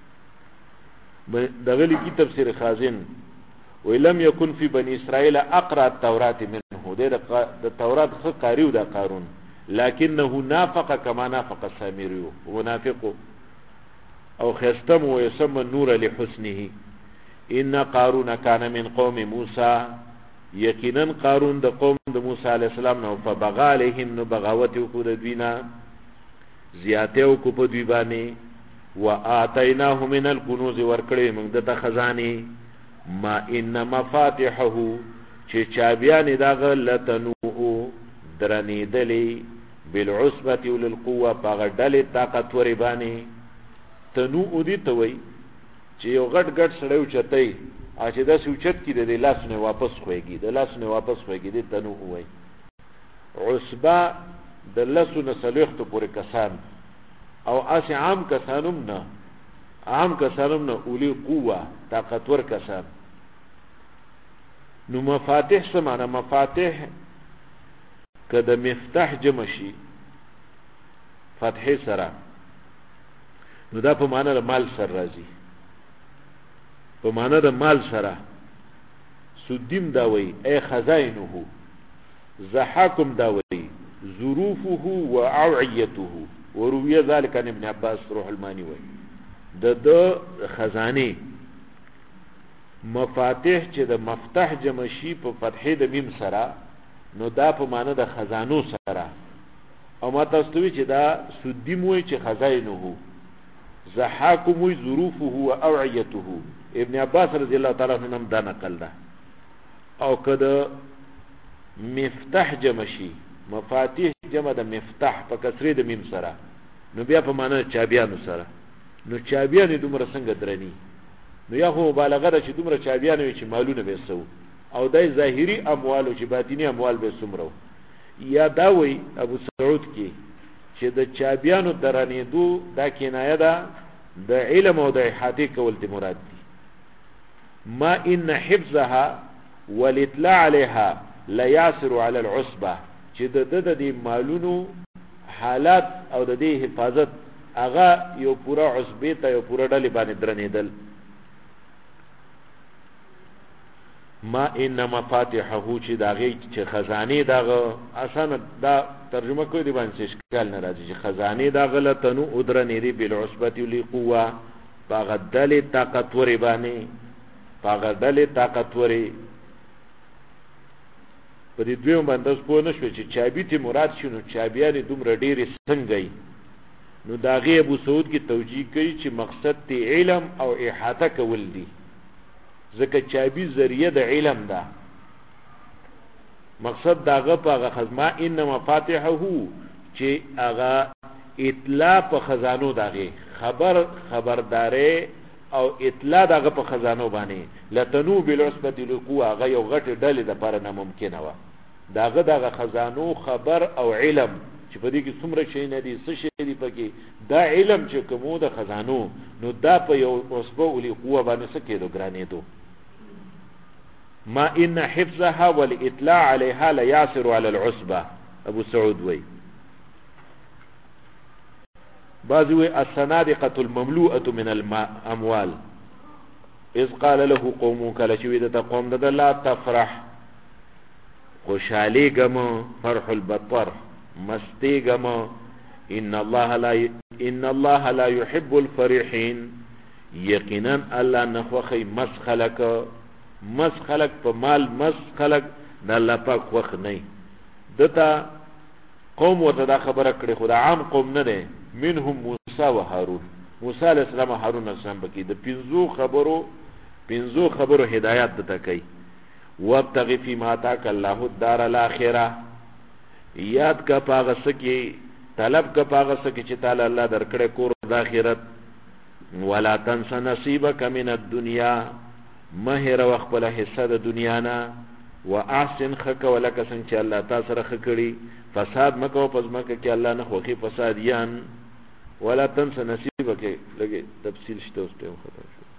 Speaker 2: دغه لیکي تفسیر خازن ولم يكن في بني اسرائيل اقرا التوراة منه د تورات خ قاریو دا قارون لكنه نافق كما نافق السامري ومنافق او خستم ويسمى النور لحسنه. ان قارون كان من قوم موسى یقینا قارون د قوم د موسی علیہ السلام نو فبغى عليهم نو بغاوت کو د دوینا زیاته کو په دوی باندې واتیناه من الكنوز ورکړې موږ د خزانه ما ان مفاتحه چې چابیان داغه لتنو درنی دلی بالعصبه وللقوه بغدل طاقت ور باندې تنو دي توي چې یو غټ غټ سړیو چتای چې دا سوچت کې د لاسونه واپس خوېږي د لاسونه واپس خوېږي د تنو وای عصبه د لاسونه سلوخت پورې کسان او اس عام کسانم نه اولی قوه طاقتور کسان. نو مفاتيح سمانه مفاتيح کده مفتاح جمع شي فتح سره نو دا په معنا د مال سره راځي په معنا د مال سره سدیم دا وی اي خزائنه زحاكم دا وی ظروفه واوعيته وروي ذلك عن ابن عباس روح الماني وی د خزانه مفاتيح چې د مفتاح جمع شي په فتحې د میم سره نو دا په معنا د خزانو سره او ما تاسو ته چې دا سدیم وی چې خزائنه زحاكم وی ظروفه واوعيته. ابن عباس رضی الله تعالی عنہ دا نقل ده. او کده مفتاح جمع شي مفاتيح جمع د مفتاح په کسره د میم سره نو بیا په معنا چابیانو سره نو چابیان دومره څنګه درنی نو یا خو مبالغه ده چې دومره چابیان وي چې مالونه به سو او دای ظاهری اموال او چې باطینی اموال به سمرو. یا دا وی ابو سعود کې چې د چابیانو درنی دو دا کنایه ده د علم او د احاطه کول ته مراد دي. ما ان حفظها والاطلاع عليها لا يعسر على العصبه چې د دې مالونو حالات او د دې حفاظت هغه یو پورا عصبه ته یو پورا ډلې باندې درنېدل. ما ان مفاتيحه چې داغه چې خزانه داغه اسانه دا ترجمه کوي دی باندې اشکال نه راځي چې خزانه داغه لتنو ادرنې دی بالعصبه لقوه باغدل طاقتور باندې باغدل طاقتور په دې دویم باندې سپو نه شو چې چابي ته مراد شنو چابيان دومره ډېرې څنګه نو داغه ابو سعود کی توجیه کوي چې مقصد ته علم او احاطه کول دي ځکه چابي ذریعہ د علم ده. مقصد داغه په خزما ان مفاتيحه چې هغه اطلاع په خزانو داغه خبرداري او اطلاع داغه په خزانو باندې لتنو بالعصبه للقوه هغه یو غټ ډلې د پر نه ممکنه و داغه خزانو خبر او علم چې په دې کې څومره شي نه دي څه شي دي پکې دا علم چې کومو د خزانو نو دا په یو عصبه او لقوه باندې څه کېدو ګرانې دو. ما ان حفظها والاطلاع عليها لا يعسر على العصبه ابو سعود وی. بعض وی الصنادقه المملوءه من الاموال اذ قال له قومك لشويده قوم د لا تفرح خوشالي غم فرح البطر مستی غم ان الله لا يحب الفرحين یقینا الله نخوخي مسخلق په مال مسخلق د الله پاک وخت نه دتا قوم ورته دا خبره کړي خدا عام قوم نه ده منهم موسی و هارون. موسی علیہ السلام هارون علیہ السلام بکی د پنځو خبرو هدایت دته کوي. وابتغ فيما آتاك الله الدار الاخره یاد کا پاغه سکی طلب کا پاغه سکی چې تعالی الله درکړي کور د آخرت. ولا تنس نصيبك من الدنيا مهر وخپل حصہ د دنیا نه واحسن خک ولک څنګه چې الله تاسو سره خکړي فساد مکو پس مکه کې الله نه خوخي فسادیان ولا تنس نصیبک لګي تفصیل شته اوس ته ختم شو.